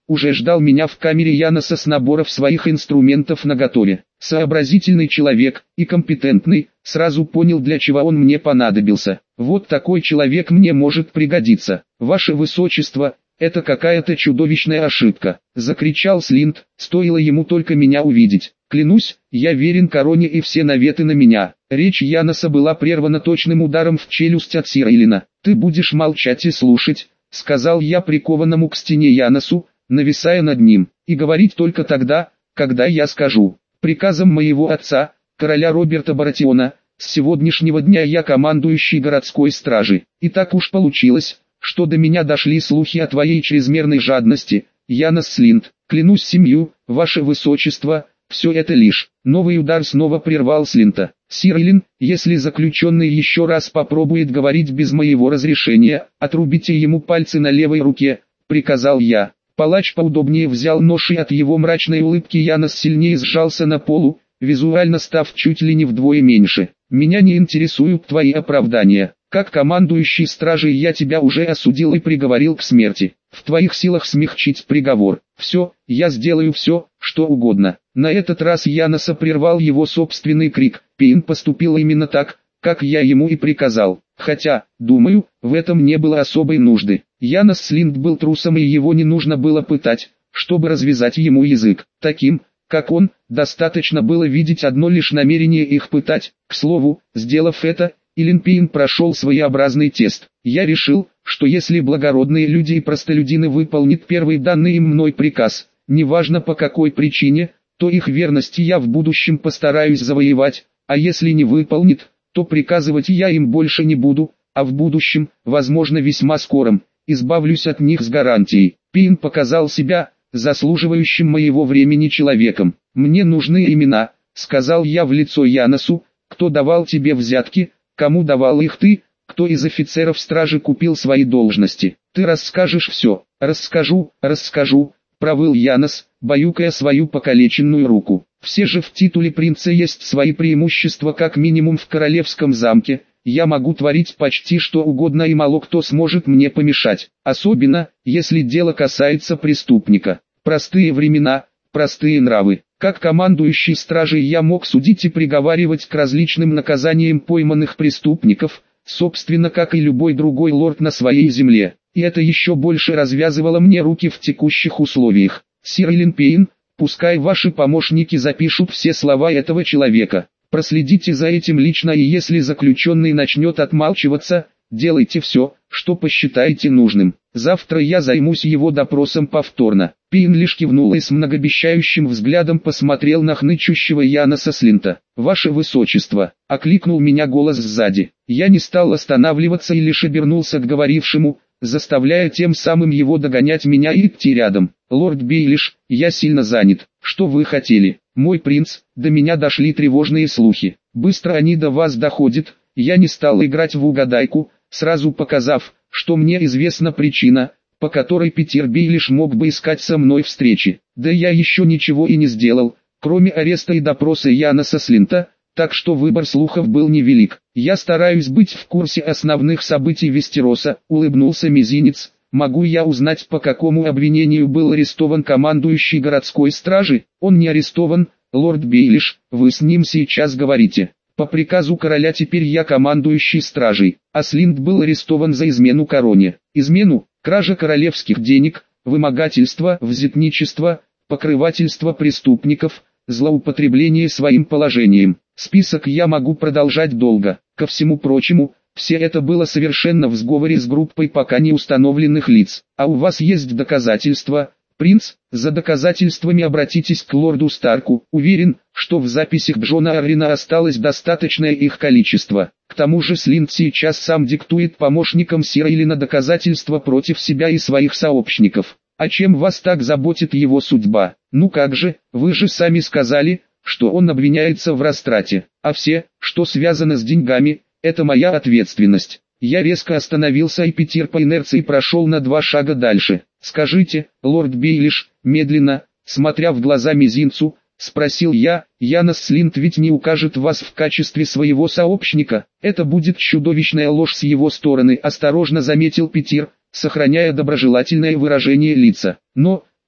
уже ждал меня в камере Яноса с набором своих инструментов наготове. Сообразительный человек и компетентный, сразу понял, для чего он мне понадобился. Вот такой человек мне может пригодиться. Ваше Высочество, это какая-то чудовищная ошибка, закричал Слинд, стоило ему только меня увидеть. Клянусь, я верен короне и все наветы на меня. Речь Яноса была прервана точным ударом в челюсть от Сирейлина. Ты будешь молчать и слушать, сказал я прикованному к стене Яносу, нависая над ним, и говорить только тогда, когда я скажу. Приказом моего отца, короля Роберта Баратиона, с сегодняшнего дня я командующий городской стражи. И так уж получилось, что до меня дошли слухи о твоей чрезмерной жадности, Янос Слинд. Клянусь семью, ваше высочество, все это лишь. Новый удар снова прервал Слинта. Сирейлин, если заключенный еще раз попробует говорить без моего разрешения, отрубите ему пальцы на левой руке, приказал я. Палач поудобнее взял нож, и от его мрачной улыбки Янос сильнее сжался на полу, визуально став чуть ли не вдвое меньше. Меня не интересуют твои оправдания. Как командующий стражей я тебя уже осудил и приговорил к смерти. В твоих силах смягчить приговор. Все, я сделаю все, что угодно. На этот раз Яноса прервал его собственный крик. Пейн поступил именно так, как я ему и приказал. Хотя, думаю, в этом не было особой нужды. Янос Слинд был трусом, и его не нужно было пытать, чтобы развязать ему язык. Таким, как он, достаточно было видеть одно лишь намерение их пытать. К слову, сделав это, Илин Пейн прошел своеобразный тест. Я решил, что если благородные люди и простолюдины выполнят первый данный им мной приказ, неважно по какой причине, то их верности я в будущем постараюсь завоевать, а если не выполнит, то приказывать я им больше не буду, а в будущем, возможно весьма скором, избавлюсь от них с гарантией. Пейн показал себя заслуживающим моего времени человеком. Мне нужны имена, сказал я в лицо Яносу. Кто давал тебе взятки, кому давал их ты, кто из офицеров стражи купил свои должности. Ты расскажешь все. Расскажу, расскажу, провыл Янос, баюкая свою покалеченную руку. Все же в титуле принца есть свои преимущества, как минимум в королевском замке. Я могу творить почти что угодно, и мало кто сможет мне помешать. Особенно, если дело касается преступника. Простые времена, простые нравы. Как командующий стражей я мог судить и приговаривать к различным наказаниям пойманных преступников, собственно как и любой другой лорд на своей земле. И это еще больше развязывало мне руки в текущих условиях. Сирейлин Пейн, пускай ваши помощники запишут все слова этого человека. Проследите за этим лично, и если заключенный начнет отмалчиваться, делайте все, что посчитаете нужным. Завтра я займусь его допросом повторно. Пейн лишь кивнул и с многообещающим взглядом посмотрел на хнычущего Яноса Слинта. «Ваше Высочество!» — окликнул меня голос сзади. Я не стал останавливаться и лишь обернулся к говорившему, заставляя тем самым его догонять меня и идти рядом. «Лорд Бейлиш, я сильно занят. Что вы хотели?» «Мой принц, до меня дошли тревожные слухи. Быстро они до вас доходят». Я не стал играть в угадайку, сразу показав, что мне известна причина, по которой Питер Бейлиш мог бы искать со мной встречи. Да я еще ничего и не сделал, кроме ареста и допроса Яноса Слинта, так что выбор слухов был невелик. Я стараюсь быть в курсе основных событий Вестероса, улыбнулся Мизинец. Могу я узнать, по какому обвинению был арестован командующий городской стражи? Он не арестован, лорд Бейлиш, вы с ним сейчас говорите. По приказу короля теперь я командующий стражей, а Слинд был арестован за измену короне. Измену, кража королевских денег, вымогательство, взятничество, покрывательство преступников, злоупотребление своим положением. Список я могу продолжать долго. Ко всему прочему, все это было совершенно в сговоре с группой пока не установленных лиц. А у вас есть доказательства? Принц, за доказательствами обратитесь к лорду Старку. Уверен, что в записях Джона Аррина осталось достаточное их количество. К тому же Слинд сейчас сам диктует помощникам Сирейлина доказательства против себя и своих сообщников. А чем вас так заботит его судьба? Ну как же, вы же сами сказали, что он обвиняется в растрате. А все, что связано с деньгами, это моя ответственность. Я резко остановился, и Питер по инерции прошел на два шага дальше. «Скажите, лорд Бейлиш», медленно, смотря в глаза Мизинцу, спросил я, «Янос Слинд ведь не укажет вас в качестве своего сообщника? Это будет чудовищная ложь с его стороны», осторожно заметил Питер, сохраняя доброжелательное выражение лица. «Но,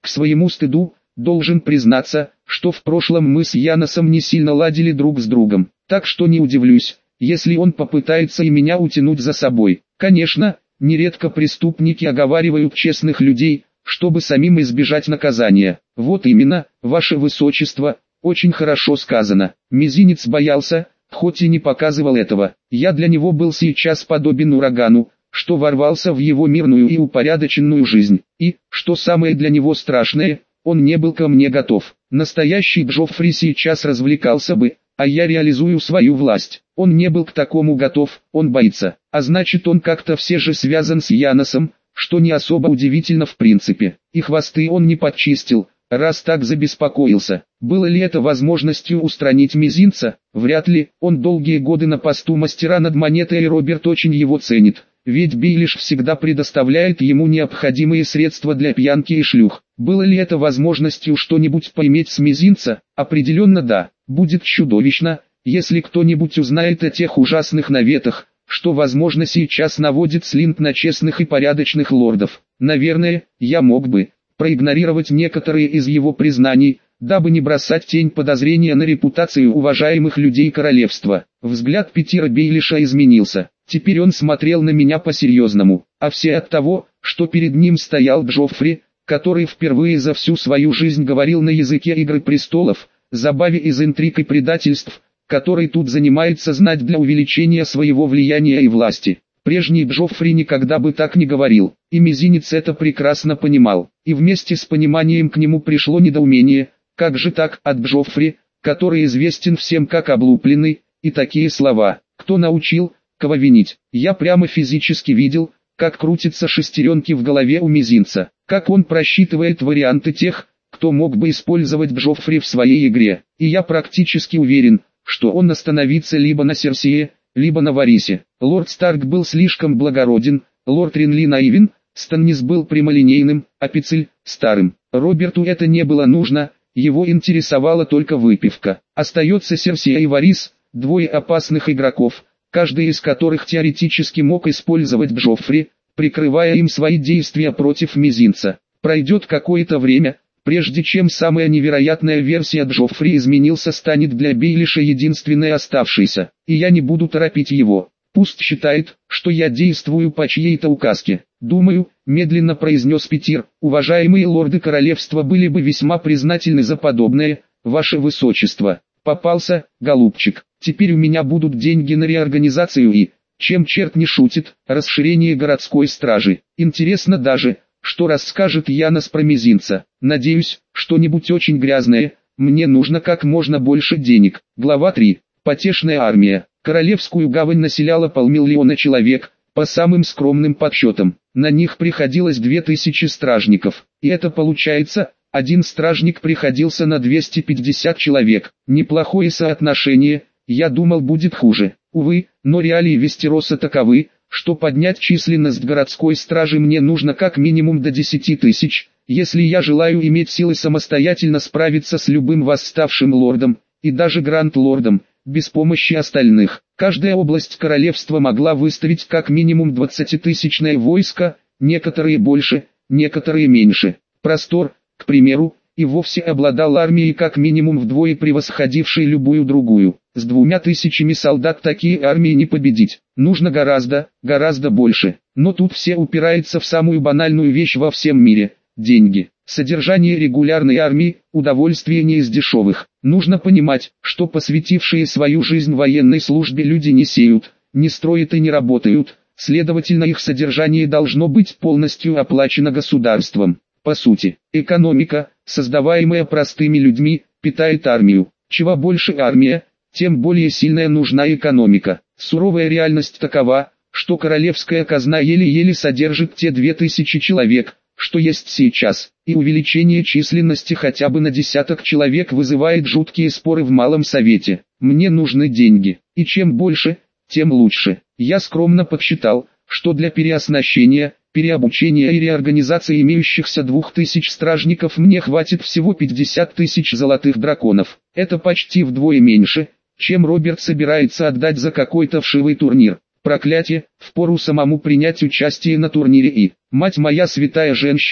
К своему стыду, должен признаться, что в прошлом мы с Яносом не сильно ладили друг с другом, так что не удивлюсь, если он попытается и меня утянуть за собой. Конечно, нередко преступники оговаривают честных людей, чтобы самим избежать наказания. Вот именно, ваше высочество, очень хорошо сказано. Мизинец боялся, хоть и не показывал этого. Я для него был сейчас подобен урагану, что ворвался в его мирную и упорядоченную жизнь. И, что самое для него страшное, он не был ко мне готов. Настоящий Джоффри сейчас развлекался бы, а я реализую свою власть. Он не был к такому готов, он боится. А значит, он как-то все же связан с Яносом, что не особо удивительно в принципе. И хвосты он не подчистил, раз так забеспокоился. Было ли это возможностью устранить мизинца? Вряд ли. Он долгие годы на посту мастера над монетой, и Роберт очень его ценит. Ведь Бейлиш всегда предоставляет ему необходимые средства для пьянки и шлюх. Было ли это возможностью что-нибудь поиметь с мизинца? Определенно да. Будет чудовищно, если кто-нибудь узнает о тех ужасных наветах, что возможно сейчас наводит Слинт на честных и порядочных лордов. Наверное, я мог бы проигнорировать некоторые из его признаний, дабы не бросать тень подозрения на репутацию уважаемых людей королевства. Взгляд Питера Бейлиша изменился. Теперь он смотрел на меня по-серьезному, а все от того, что перед ним стоял Джоффри, который впервые за всю свою жизнь говорил на языке «Игры престолов», забаве из интриг и предательств, который тут занимается знать для увеличения своего влияния и власти. Прежний Джоффри никогда бы так не говорил, и мизинец это прекрасно понимал, и вместе с пониманием к нему пришло недоумение, как же так от Джоффри, который известен всем как облупленный, и такие слова, кто научил, кого винить. Я прямо физически видел, как крутятся шестеренки в голове у мизинца, как он просчитывает варианты тех, кто мог бы использовать Джоффри в своей игре, и я практически уверен, что он остановится либо на Серсее, либо на Варисе. Лорд Старк был слишком благороден, лорд Ринли наивен, Станнис был прямолинейным, а Пицель – старым. Роберту это не было нужно, его интересовала только выпивка. Остается Серсея и Варис, двое опасных игроков, каждый из которых теоретически мог использовать Джоффри, прикрывая им свои действия против мизинца. Пройдет какое-то время, прежде чем самая невероятная версия Джоффри изменился станет для Бейлиша единственной оставшейся, и я не буду торопить его. Пусть считает, что я действую по чьей-то указке. Думаю, медленно произнес Питер, уважаемые лорды королевства были бы весьма признательны за подобное, ваше высочество. Попался, голубчик. Теперь у меня будут деньги на реорганизацию и, чем черт не шутит, расширение городской стражи. Интересно даже, что расскажет Янос про мизинца. Надеюсь, что-нибудь очень грязное. Мне нужно как можно больше денег. Глава три. Потешная армия. Королевскую гавань населяло полмиллиона человек, по самым скромным подсчетам. На них приходилось две тысячи стражников. И это получается, один стражник приходился на двести пятьдесят человек. Неплохое соотношение, я думал будет хуже. Увы, но реалии Вестероса таковы, что поднять численность городской стражи мне нужно как минимум до десяти тысяч, если я желаю иметь силы самостоятельно справиться с любым восставшим лордом, и даже гранд-лордом, без помощи остальных. Каждая область королевства могла выставить как минимум двадцатитысячное войско, некоторые больше, некоторые меньше. Простор, к примеру, и вовсе обладал армией как минимум вдвое превосходившей любую другую. С двумя тысячами солдат такие армии не победить. Нужно гораздо, гораздо больше. Но тут все упирается в самую банальную вещь во всем мире – деньги. Содержание регулярной армии – удовольствие не из дешевых. Нужно понимать, что посвятившие свою жизнь военной службе люди не сеют, не строят и не работают, следовательно их содержание должно быть полностью оплачено государством. По сути, экономика, создаваемая простыми людьми, питает армию. Чего больше армия, тем более сильная нужна экономика. Суровая реальность такова, что королевская казна еле-еле содержит те две тысячи человек, что есть сейчас, и увеличение численности хотя бы на десяток человек вызывает жуткие споры в Малом Совете. Мне нужны деньги, и чем больше, тем лучше. Я скромно подсчитал, что для переоснащения, переобучения и реорганизации имеющихся двух тысяч стражников мне хватит всего пятьдесят тысяч золотых драконов. Это почти вдвое меньше, чем Роберт собирается отдать за какой-то вшивый турнир. Проклятие, впору самому принять участие на турнире и, мать моя святая женщина,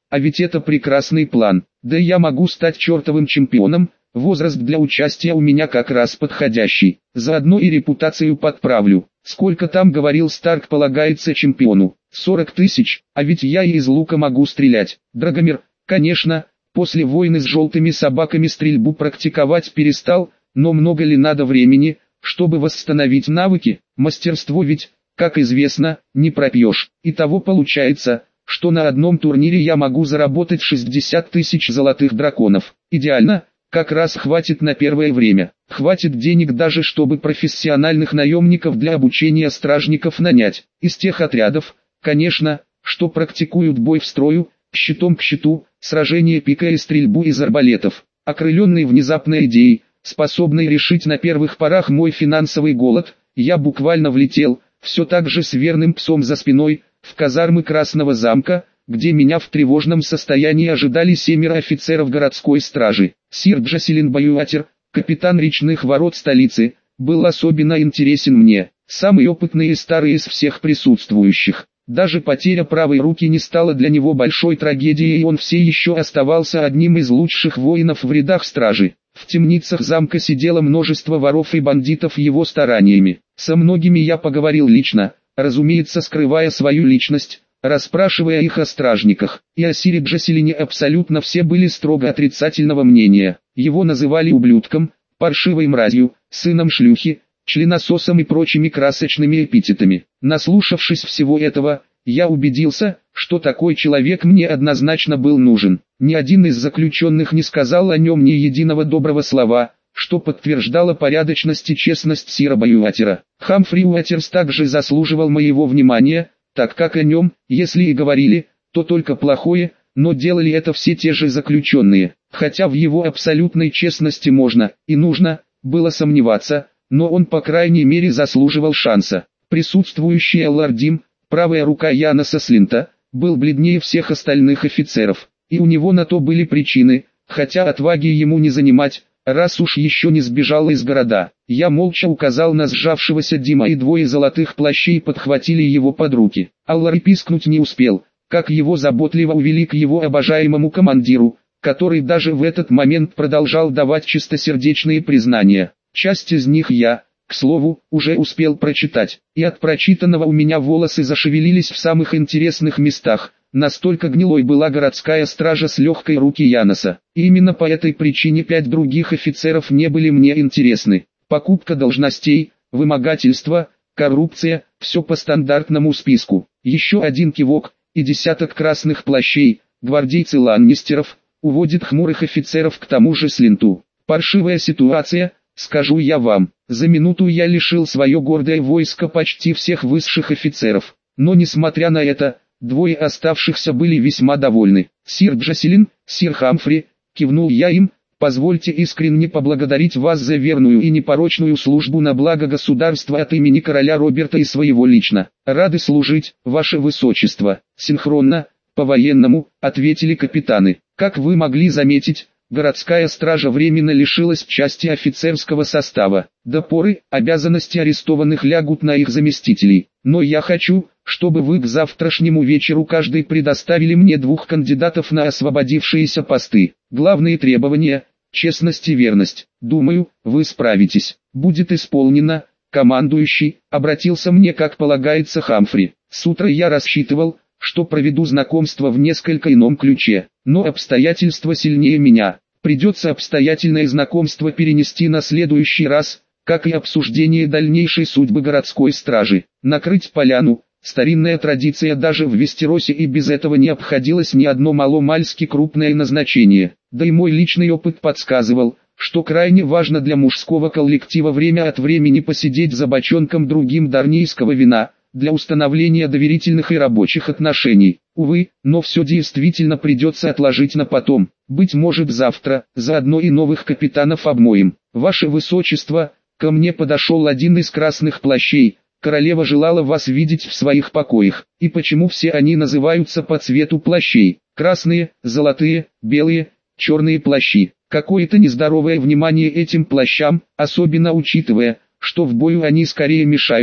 а ведь это прекрасный план. Да я могу стать чертовым чемпионом, возраст для участия у меня как раз подходящий. Заодно и репутацию подправлю. Сколько там, говорил Старк, полагается чемпиону? сорок тысяч, а ведь я и из лука могу стрелять. Драгомир, конечно, после войны с желтыми собаками стрельбу практиковать перестал, но много ли надо времени, чтобы восстановить навыки? Мастерство ведь, как известно, не пропьешь. Итого получается, что на одном турнире я могу заработать шестьдесят тысяч золотых драконов. Идеально, как раз хватит на первое время. Хватит денег даже, чтобы профессиональных наемников для обучения стражников нанять. Из тех отрядов, конечно, что практикуют бой в строю, щитом к щиту, сражение пикой и стрельбу из арбалетов. Окрыленный внезапной идеей, способный решить на первых порах мой финансовый голод, я буквально влетел, все так же с верным псом за спиной, в казармы Красного замка, где меня в тревожном состоянии ожидали семеро офицеров городской стражи. Сир Джаселин Баюатер, капитан речных ворот столицы, был особенно интересен мне, самый опытный и старый из всех присутствующих. Даже потеря правой руки не стала для него большой трагедией, и он все еще оставался одним из лучших воинов в рядах стражи. В темницах замка сидело множество воров и бандитов его стараниями. Со многими я поговорил лично, разумеется, скрывая свою личность, расспрашивая их о стражниках. И о Сире Джаселине абсолютно все были строго отрицательного мнения. Его называли ублюдком, паршивой мразью, сыном шлюхи, членососом и прочими красочными эпитетами. Наслушавшись всего этого, я убедился, что такой человек мне однозначно был нужен. Ни один из заключенных не сказал о нем ни единого доброго слова, что подтверждало порядочность и честность Сира Баюатера. Хамфри Уатерс также заслуживал моего внимания, так как о нем, если и говорили, то только плохое, но делали это все те же заключенные. Хотя в его абсолютной честности можно, и нужно, было сомневаться, но он по крайней мере заслуживал шанса. Присутствующий Аллардим, правая рука Яноса Слинта, был бледнее всех остальных офицеров, и у него на то были причины, хотя отваги ему не занимать, раз уж еще не сбежал из города. Я молча указал на сжавшегося Дима, и двое золотых плащей подхватили его под руки. Аллар пискнуть не успел, как его заботливо увели к его обожаемому командиру, который даже в этот момент продолжал давать чистосердечные признания. Часть из них я, к слову, уже успел прочитать, и от прочитанного у меня волосы зашевелились в самых интересных местах. Настолько гнилой была городская стража с легкой руки Яноса. И именно по этой причине пять других офицеров не были мне интересны. Покупка должностей, вымогательство, коррупция, все по стандартному списку. Еще один кивок, и десяток красных плащей, гвардейцы Ланнистеров, уводит хмурых офицеров к тому же Слинту. Паршивая ситуация, скажу я вам. За минуту я лишил свое гордое войско почти всех высших офицеров. Но несмотря на это, двое оставшихся были весьма довольны. «Сир Джаселин, сир Хамфри», — кивнул я им, — «позвольте искренне поблагодарить вас за верную и непорочную службу на благо государства от имени короля Роберта и своего лично. Рады служить, ваше высочество». Синхронно, по-военному, ответили капитаны. Как вы могли заметить, городская стража временно лишилась части офицерского состава. До поры обязанности арестованных лягут на их заместителей. Но я хочу, чтобы вы к завтрашнему вечеру каждый предоставили мне двух кандидатов на освободившиеся посты. Главные требования – честность и верность. Думаю, вы справитесь. Будет исполнено. Командующий обратился мне, как полагается, Хамфри. С утра я рассчитывал, что проведу знакомство в несколько ином ключе, но обстоятельства сильнее меня. Придется обстоятельное знакомство перенести на следующий раз, как и обсуждение дальнейшей судьбы городской стражи. Накрыть поляну, старинная традиция, даже в Вестеросе и без этого не обходилось ни одно маломальски крупное назначение. Да и мой личный опыт подсказывал, что крайне важно для мужского коллектива время от времени посидеть за бочонком другим дарнийского вина, для установления доверительных и рабочих отношений. Увы, но все действительно придется отложить на потом. Быть может завтра, заодно и новых капитанов обмоем. Ваше Высочество, ко мне подошел один из красных плащей. Королева желала вас видеть в своих покоях. И почему все они называются по цвету плащей? Красные, золотые, белые, черные плащи. Какое-то нездоровое внимание этим плащам, особенно учитывая, что в бою они скорее мешают,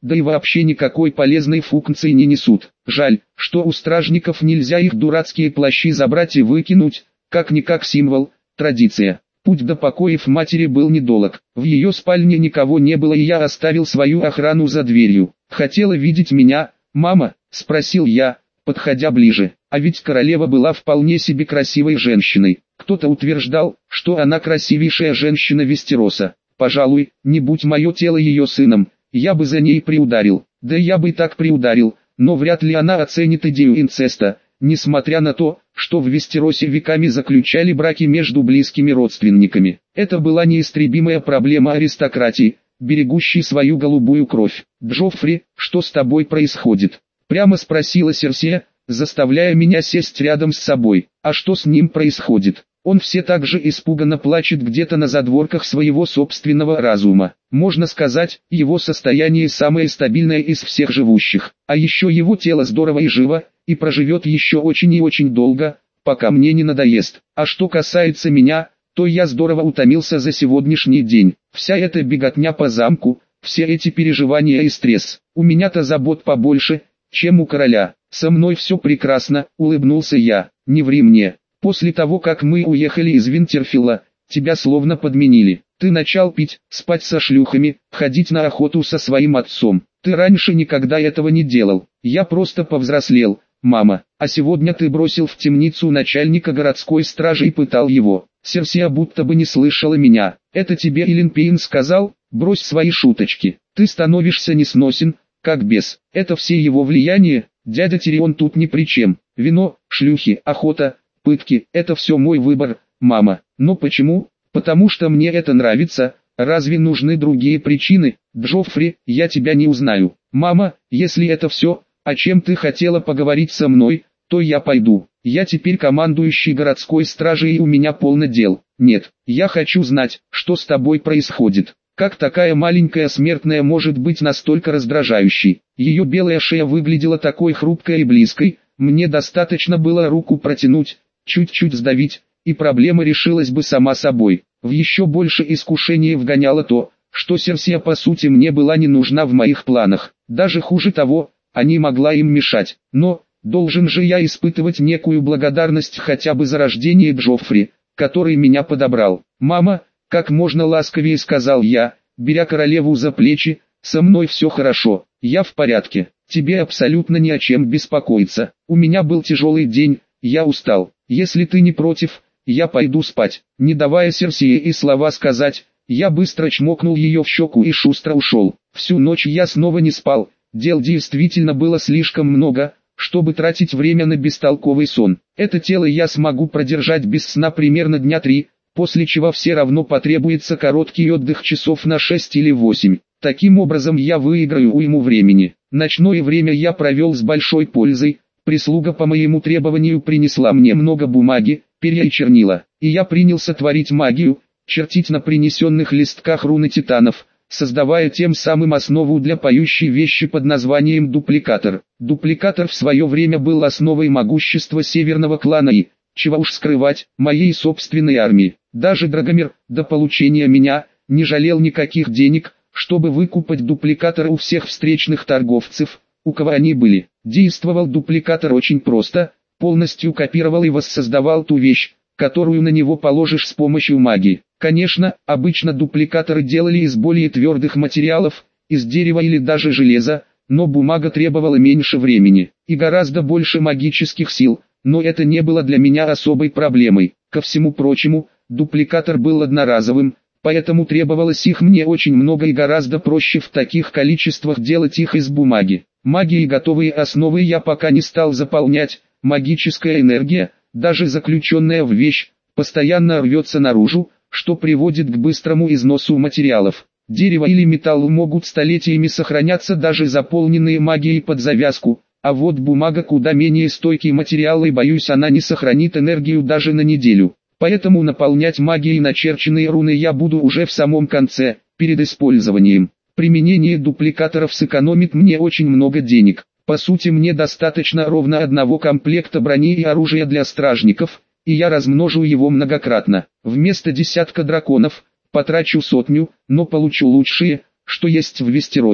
да и вообще никакой полезной функции не несут. Жаль, что у стражников нельзя их дурацкие плащи забрать и выкинуть, как-никак символ, традиция. Путь до покоев матери был недолг. В ее спальне никого не было, и я оставил свою охрану за дверью. «Хотела видеть меня, мама?» – спросил я, подходя ближе. А ведь королева была вполне себе красивой женщиной. Кто-то утверждал, что она красивейшая женщина Вестероса. Пожалуй, не будь мое тело ее сыном, я бы за ней приударил. Да я бы и так приударил, но вряд ли она оценит идею инцеста, несмотря на то, что в Вестеросе веками заключали браки между близкими родственниками. Это была неистребимая проблема аристократии, берегущей свою голубую кровь. «Джоффри, что с тобой происходит?» — прямо спросила Серсея, заставляя меня сесть рядом с собой. «А что с ним происходит? Он все так же испуганно плачет где-то на задворках своего собственного разума. Можно сказать, его состояние самое стабильное из всех живущих. А еще его тело здорово и живо, и проживет еще очень и очень долго, пока мне не надоест. А что касается меня, то я здорово утомился за сегодняшний день. Вся эта беготня по замку, все эти переживания и стресс. У меня-то забот побольше, чем у короля. Со мной все прекрасно», — улыбнулся я. «Не ври мне. После того, как мы уехали из Винтерфилла, тебя словно подменили. Ты начал пить, спать со шлюхами, ходить на охоту со своим отцом. Ты раньше никогда этого не делал. Я просто повзрослел, мама. А сегодня ты бросил в темницу начальника городской стражи и пытал его». Серсея будто бы не слышала меня. «Это тебе Илин Пейн сказал? Брось свои шуточки. Ты становишься несносен, как бес. Это все его влияние, дядя Тирион тут ни при чем. Вино, шлюхи, охота, пытки – это все мой выбор, мама. Но почему? Потому что мне это нравится. Разве нужны другие причины? Джоффри, я тебя не узнаю. Мама, если это все, о чем ты хотела поговорить со мной, то я пойду. Я теперь командующий городской стражей и у меня полно дел. Нет, я хочу знать, что с тобой происходит. Как такая маленькая смертная может быть настолько раздражающей? Ее белая шея выглядела такой хрупкой и близкой, мне достаточно было руку протянуть, чуть-чуть сдавить, и проблема решилась бы сама собой. В еще больше искушение вгоняло то, что Серсея по сути мне была не нужна в моих планах. Даже хуже того, они могла им мешать. Но, должен же я испытывать некую благодарность хотя бы за рождение Джоффри, который меня подобрал. «Мама», как можно ласковее сказал я, беря королеву за плечи, «со мной все хорошо, я в порядке, тебе абсолютно не о чем беспокоиться. У меня был тяжелый день, я устал. Если ты не против, я пойду спать». Не давая Серсее и слова сказать, я быстро чмокнул ее в щеку и шустро ушел. Всю ночь я снова не спал, дел действительно было слишком много, чтобы тратить время на бестолковый сон. Это тело я смогу продержать без сна примерно дня три, после чего все равно потребуется короткий отдых часов на шесть или восемь. Таким образом я выиграю уйму времени. Ночное время я провел с большой пользой. Прислуга по моему требованию принесла мне много бумаги, перья и чернила, и я принялся творить магию, чертить на принесенных листках руны титанов, создавая тем самым основу для поющей вещи под названием дупликатор. Дупликатор в свое время был основой могущества северного клана и, чего уж скрывать, моей собственной армии. Даже Драгомир, до получения меня, не жалел никаких денег, чтобы выкупать дупликаторы у всех встречных торговцев, у кого они были. Действовал дупликатор очень просто, полностью копировал и воссоздавал ту вещь, которую на него положишь с помощью магии. Конечно, обычно дупликаторы делали из более твердых материалов, из дерева или даже железа, но бумага требовала меньше времени и гораздо больше магических сил, но это не было для меня особой проблемой. Ко всему прочему, дупликатор был одноразовым, поэтому требовалось их мне очень много и гораздо проще в таких количествах делать их из бумаги. Магией готовые основы я пока не стал заполнять, магическая энергия, даже заключенная в вещь, постоянно рвется наружу, что приводит к быстрому износу материалов. Дерево или металл могут столетиями сохраняться даже заполненные магией под завязку, а вот бумага куда менее стойкий материал и боюсь она не сохранит энергию даже на неделю. Поэтому наполнять магией начерченные руны я буду уже в самом конце, перед использованием. Применение дупликаторов сэкономит мне очень много денег. По сути мне достаточно ровно одного комплекта брони и оружия для стражников, и я размножу его многократно. Вместо десятка драконов, потрачу сотню, но получу лучшие, что есть в Вестеросе.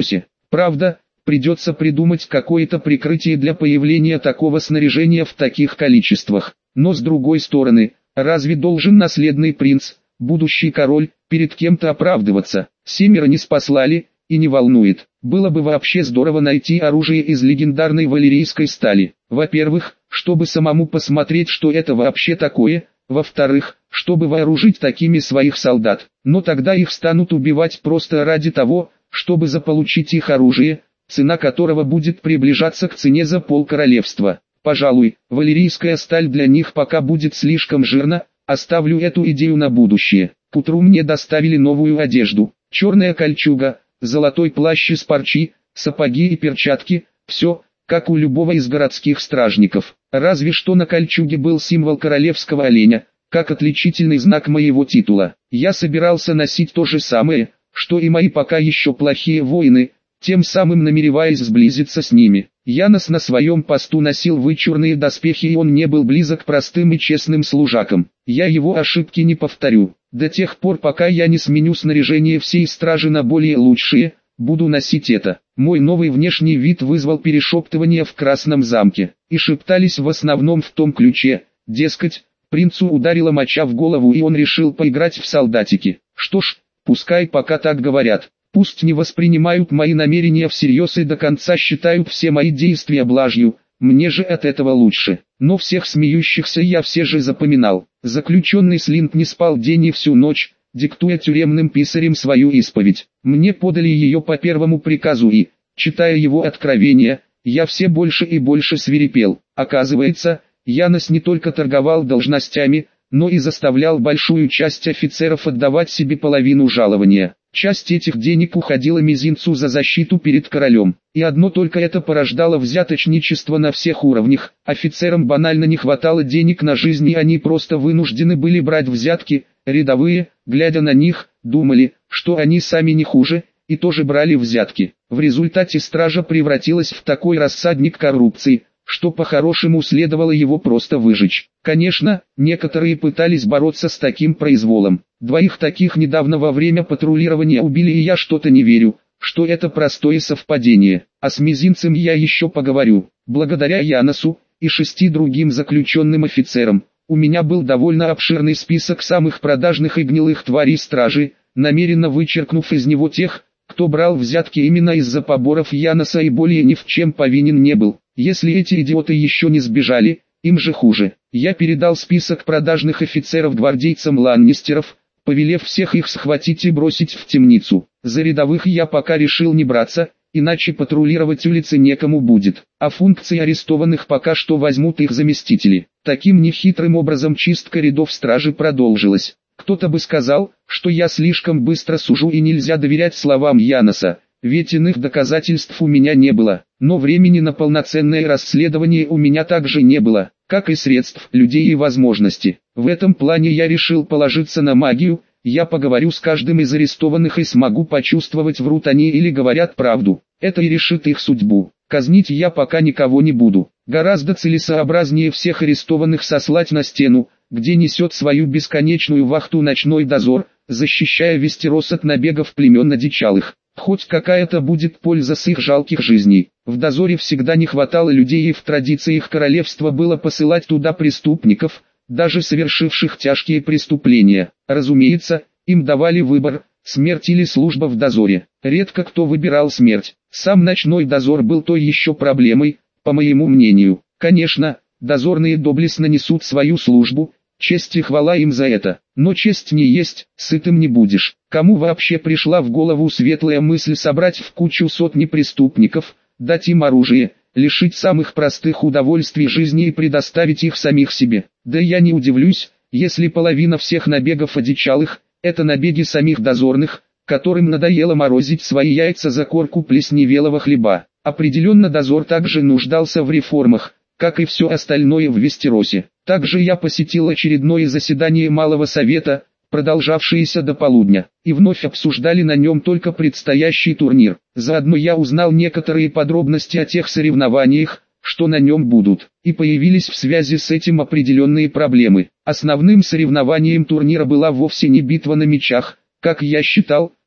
Правда, придется придумать какое-то прикрытие для появления такого снаряжения в таких количествах. Но с другой стороны, разве должен наследный принц, будущий король, перед кем-то оправдываться? Семеро не спаслали, и не волнует. Было бы вообще здорово найти оружие из легендарной валерийской стали. Во-первых, чтобы самому посмотреть, что это вообще такое. Во-вторых, чтобы вооружить такими своих солдат. Но тогда их станут убивать просто ради того, чтобы заполучить их оружие, цена которого будет приближаться к цене за полкоролевства. Пожалуй, валерийская сталь для них пока будет слишком жирна, оставлю эту идею на будущее. К утру мне доставили новую одежду. Черная кольчуга, золотой плащ из парчи, сапоги и перчатки, все, как у любого из городских стражников. Разве что на кольчуге был символ королевского оленя, как отличительный знак моего титула. Я собирался носить то же самое, что и мои пока еще плохие воины, тем самым намереваясь сблизиться с ними. Янос на своем посту носил вычурные доспехи, и он не был близок к простым и честным служакам. Я его ошибки не повторю. До тех пор, пока я не сменю снаряжение всей стражи на более лучшие, буду носить это. Мой новый внешний вид вызвал перешептывание в Красном замке, и шептались в основном в том ключе, дескать, принцу ударила моча в голову и он решил поиграть в солдатики. Что ж, пускай пока так говорят. Пусть не воспринимают мои намерения всерьез и до конца считают все мои действия блажью, мне же от этого лучше. Но всех смеющихся я все же запоминал. Заключенный Слинт не спал день и всю ночь, диктуя тюремным писарям свою исповедь. Мне подали ее по первому приказу и, читая его откровения, я все больше и больше свирепел. Оказывается, Янос не только торговал должностями, но и заставлял большую часть офицеров отдавать себе половину жалования. Часть этих денег уходила мизинцу за защиту перед королем. И одно только это порождало взяточничество на всех уровнях. Офицерам банально не хватало денег на жизнь, и они просто вынуждены были брать взятки. Рядовые, глядя на них, думали, что они сами не хуже, и тоже брали взятки. В результате стража превратилась в такой рассадник коррупции, что по-хорошему следовало его просто выжечь. Конечно, некоторые пытались бороться с таким произволом. Двоих таких недавно во время патрулирования убили, и я что-то не верю, что это простое совпадение. А с мизинцем я еще поговорю. Благодаря Яносу и шести другим заключенным офицерам, у меня был довольно обширный список самых продажных и гнилых тварей стражи, намеренно вычеркнув из него тех, кто брал взятки именно из-за поборов Яноса и более ни в чем повинен не был. Если эти идиоты еще не сбежали, им же хуже. Я передал список продажных офицеров гвардейцам Ланнистеров, повелев всех их схватить и бросить в темницу. За рядовых я пока решил не браться, иначе патрулировать улицы некому будет, а функции арестованных пока что возьмут их заместители. Таким нехитрым образом чистка рядов стражи продолжилась. Кто-то бы сказал, что я слишком быстро сужу и нельзя доверять словам Яноса, ведь иных доказательств у меня не было, но времени на полноценное расследование у меня также не было, как и средств, людей и возможностей. В этом плане я решил положиться на магию. Я поговорю с каждым из арестованных и смогу почувствовать, врут они или говорят правду. Это и решит их судьбу. Казнить я пока никого не буду. Гораздо целесообразнее всех арестованных сослать на стену, где несет свою бесконечную вахту ночной дозор, защищая Вестерос от набегов племен одичалых. Хоть какая-то будет польза с их жалких жизней. В дозоре всегда не хватало людей, и в традициях королевства было посылать туда преступников, даже совершивших тяжкие преступления. Разумеется, им давали выбор, смерть или служба в дозоре. Редко кто выбирал смерть. Сам ночной дозор был той еще проблемой, по моему мнению. Конечно, дозорные доблестно несут свою службу, честь и хвала им за это. Но честь не есть, сытым не будешь. Кому вообще пришла в голову светлая мысль собрать в кучу сотни преступников, дать им оружие, лишить самых простых удовольствий жизни и предоставить их самих себе? Да я не удивлюсь, если половина всех набегов одичалых – это набеги самих дозорных, которым надоело морозить свои яйца за корку плесневелого хлеба. Определенно дозор также нуждался в реформах, как и все остальное в Вестеросе. Также я посетил очередное заседание Малого Совета, продолжавшееся до полудня, и вновь обсуждали на нем только предстоящий турнир. Заодно я узнал некоторые подробности о тех соревнованиях, что на нем будут, и появились в связи с этим определенные проблемы. Основным соревнованием турнира была вовсе не битва на мечах, как я считал,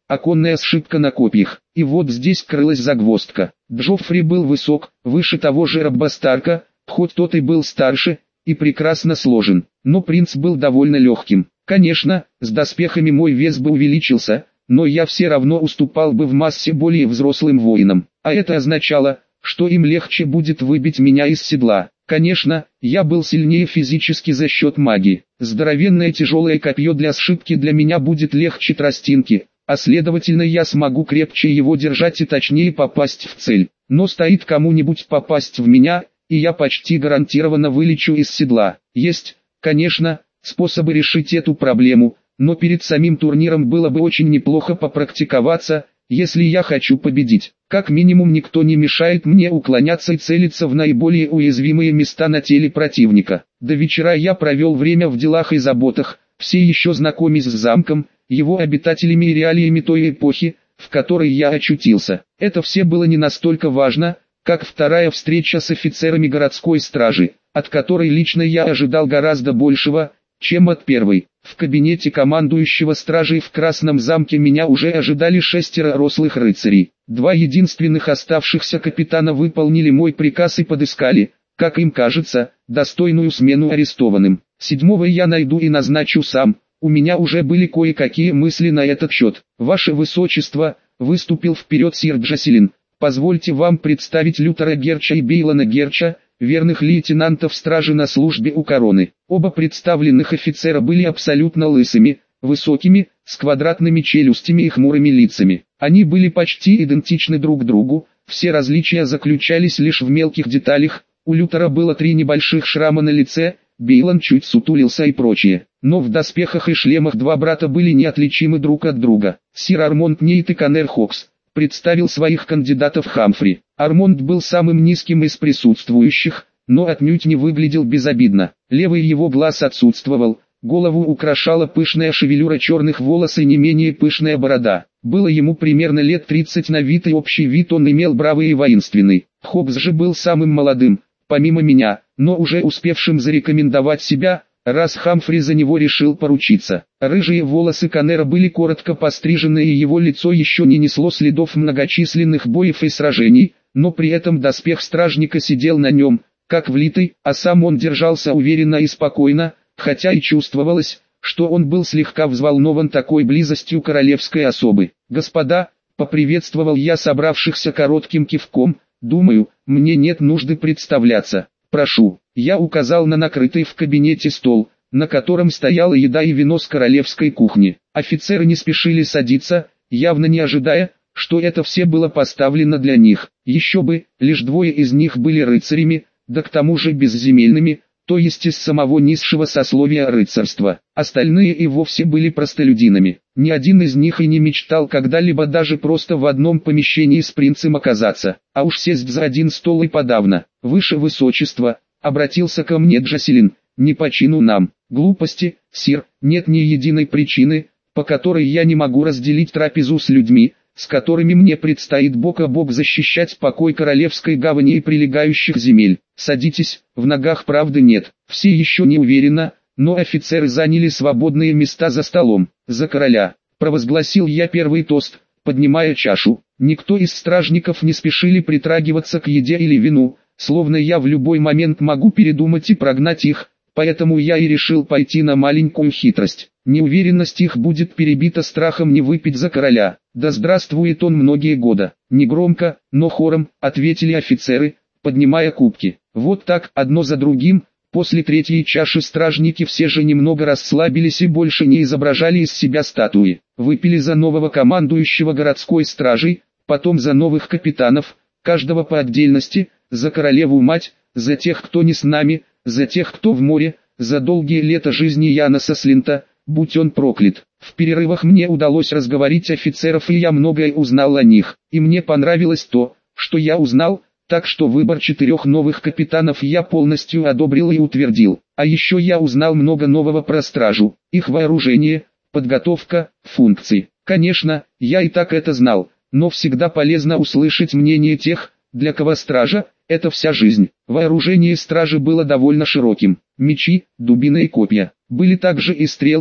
оконная ошибка на копьях. И вот здесь крылась загвоздка. Джоффри был высок, выше того же Робба Старка, хоть тот и был старше, и прекрасно сложен, но принц был довольно легким. Конечно, с доспехами мой вес бы увеличился, но я все равно уступал бы в массе более взрослым воинам, а это означало, что им легче будет выбить меня из седла. Конечно, я был сильнее физически за счет магии. Здоровенное тяжелое копье для ошибки для меня будет легче тростинки, а следовательно я смогу крепче его держать и точнее попасть в цель. Но стоит кому-нибудь попасть в меня, и я почти гарантированно вылечу из седла. Есть, конечно, способы решить эту проблему, но перед самим турниром было бы очень неплохо попрактиковаться, если я хочу победить. Как минимум никто не мешает мне уклоняться и целиться в наиболее уязвимые места на теле противника. До вечера я провел время в делах и заботах, все еще знакомясь с замком, его обитателями и реалиями той эпохи, в которой я очутился. Это все было не настолько важно, как вторая встреча с офицерами городской стражи, от которой лично я ожидал гораздо большего, чем от первой. В кабинете командующего стражей в Красном замке меня уже ожидали шестеро рослых рыцарей. Два единственных оставшихся капитана выполнили мой приказ и подыскали, как им кажется, достойную смену арестованным. Седьмого я найду и назначу сам. У меня уже были кое-какие мысли на этот счет. Ваше Высочество, выступил вперед сир Джаселин, позвольте вам представить Лютера Герча и Бейлона Герча, верных лейтенантов стражи на службе у короны. Оба представленных офицера были абсолютно лысыми, высокими, с квадратными челюстями и хмурыми лицами. Они были почти идентичны друг другу, все различия заключались лишь в мелких деталях. У Лютера было три небольших шрама на лице, Бейлон чуть сутулился и прочее. Но в доспехах и шлемах два брата были неотличимы друг от друга. Сир Армонд Нейт и Коннер Хокс представил своих кандидатов Хамфри. Армонд был самым низким из присутствующих, но отнюдь не выглядел безобидно. Левый его глаз отсутствовал, голову украшала пышная шевелюра черных волос и не менее пышная борода. Было ему примерно лет тридцать на вид и общий вид он имел бравый и воинственный. Хокс же был самым молодым, помимо меня, но уже успевшим зарекомендовать себя, раз Хамфри за него решил поручиться. Рыжие волосы Коннера были коротко пострижены и его лицо еще не несло следов многочисленных боев и сражений, но при этом доспех стражника сидел на нем, как влитый, а сам он держался уверенно и спокойно, хотя и чувствовалось, что он был слегка взволнован такой близостью королевской особы. «Господа», — поприветствовал я собравшихся коротким кивком, — «думаю, мне нет нужды представляться. Прошу». Я указал на накрытый в кабинете стол, на котором стояла еда и вино с королевской кухни. Офицеры не спешили садиться, явно не ожидая, что это все было поставлено для них. Еще бы, лишь двое из них были рыцарями, да к тому же безземельными, то есть из самого низшего сословия рыцарства. Остальные и вовсе были простолюдинами. Ни один из них и не мечтал когда-либо даже просто в одном помещении с принцем оказаться, а уж сесть за один стол и подавно. «Выше Высочество», — обратился ко мне Джаселин, — «не по чину нам». «Глупости, сир, нет ни единой причины, по которой я не могу разделить трапезу с людьми, с которыми мне предстоит бок о бок защищать покой королевской гавани и прилегающих земель. Садитесь, в ногах правды нет». Все еще не уверенно, но офицеры заняли свободные места за столом. «За короля», — провозгласил я первый тост, поднимая чашу. Никто из стражников не спешили притрагиваться к еде или вину, словно я в любой момент могу передумать и прогнать их, поэтому я и решил пойти на маленькую хитрость. Неуверенность их будет перебита страхом не выпить за короля. «Да здравствует он многие года», — негромко, но хором, ответили офицеры, поднимая кубки. Вот так, одно за другим, после третьей чаши стражники все же немного расслабились и больше не изображали из себя статуи. Выпили за нового командующего городской стражей, потом за новых капитанов, каждого по отдельности, за королеву-мать, за тех, кто не с нами, за тех, кто в море, за долгие лета жизни Яноса Слинта, будь он проклят. В перерывах мне удалось разговорить офицеров и я многое узнал о них, и мне понравилось то, что я узнал, так что выбор четырех новых капитанов я полностью одобрил и утвердил. А еще я узнал много нового про стражу, их вооружение, подготовка, функции. Конечно, я и так это знал, но всегда полезно услышать мнение тех, для кого стража – это вся жизнь. Вооружение стражи было довольно широким. Мечи, дубины и копья. Были также и стрелки,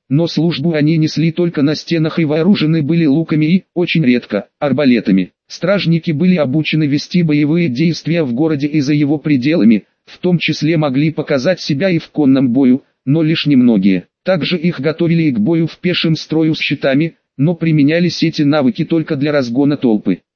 но службу они несли только на стенах и вооружены были луками и, очень редко, арбалетами. Стражники были обучены вести боевые действия в городе и за его пределами, в том числе могли показать себя и в конном бою, но лишь немногие. Также их готовили и к бою в пешем строю с щитами, но применялись эти навыки только для разгона толпы.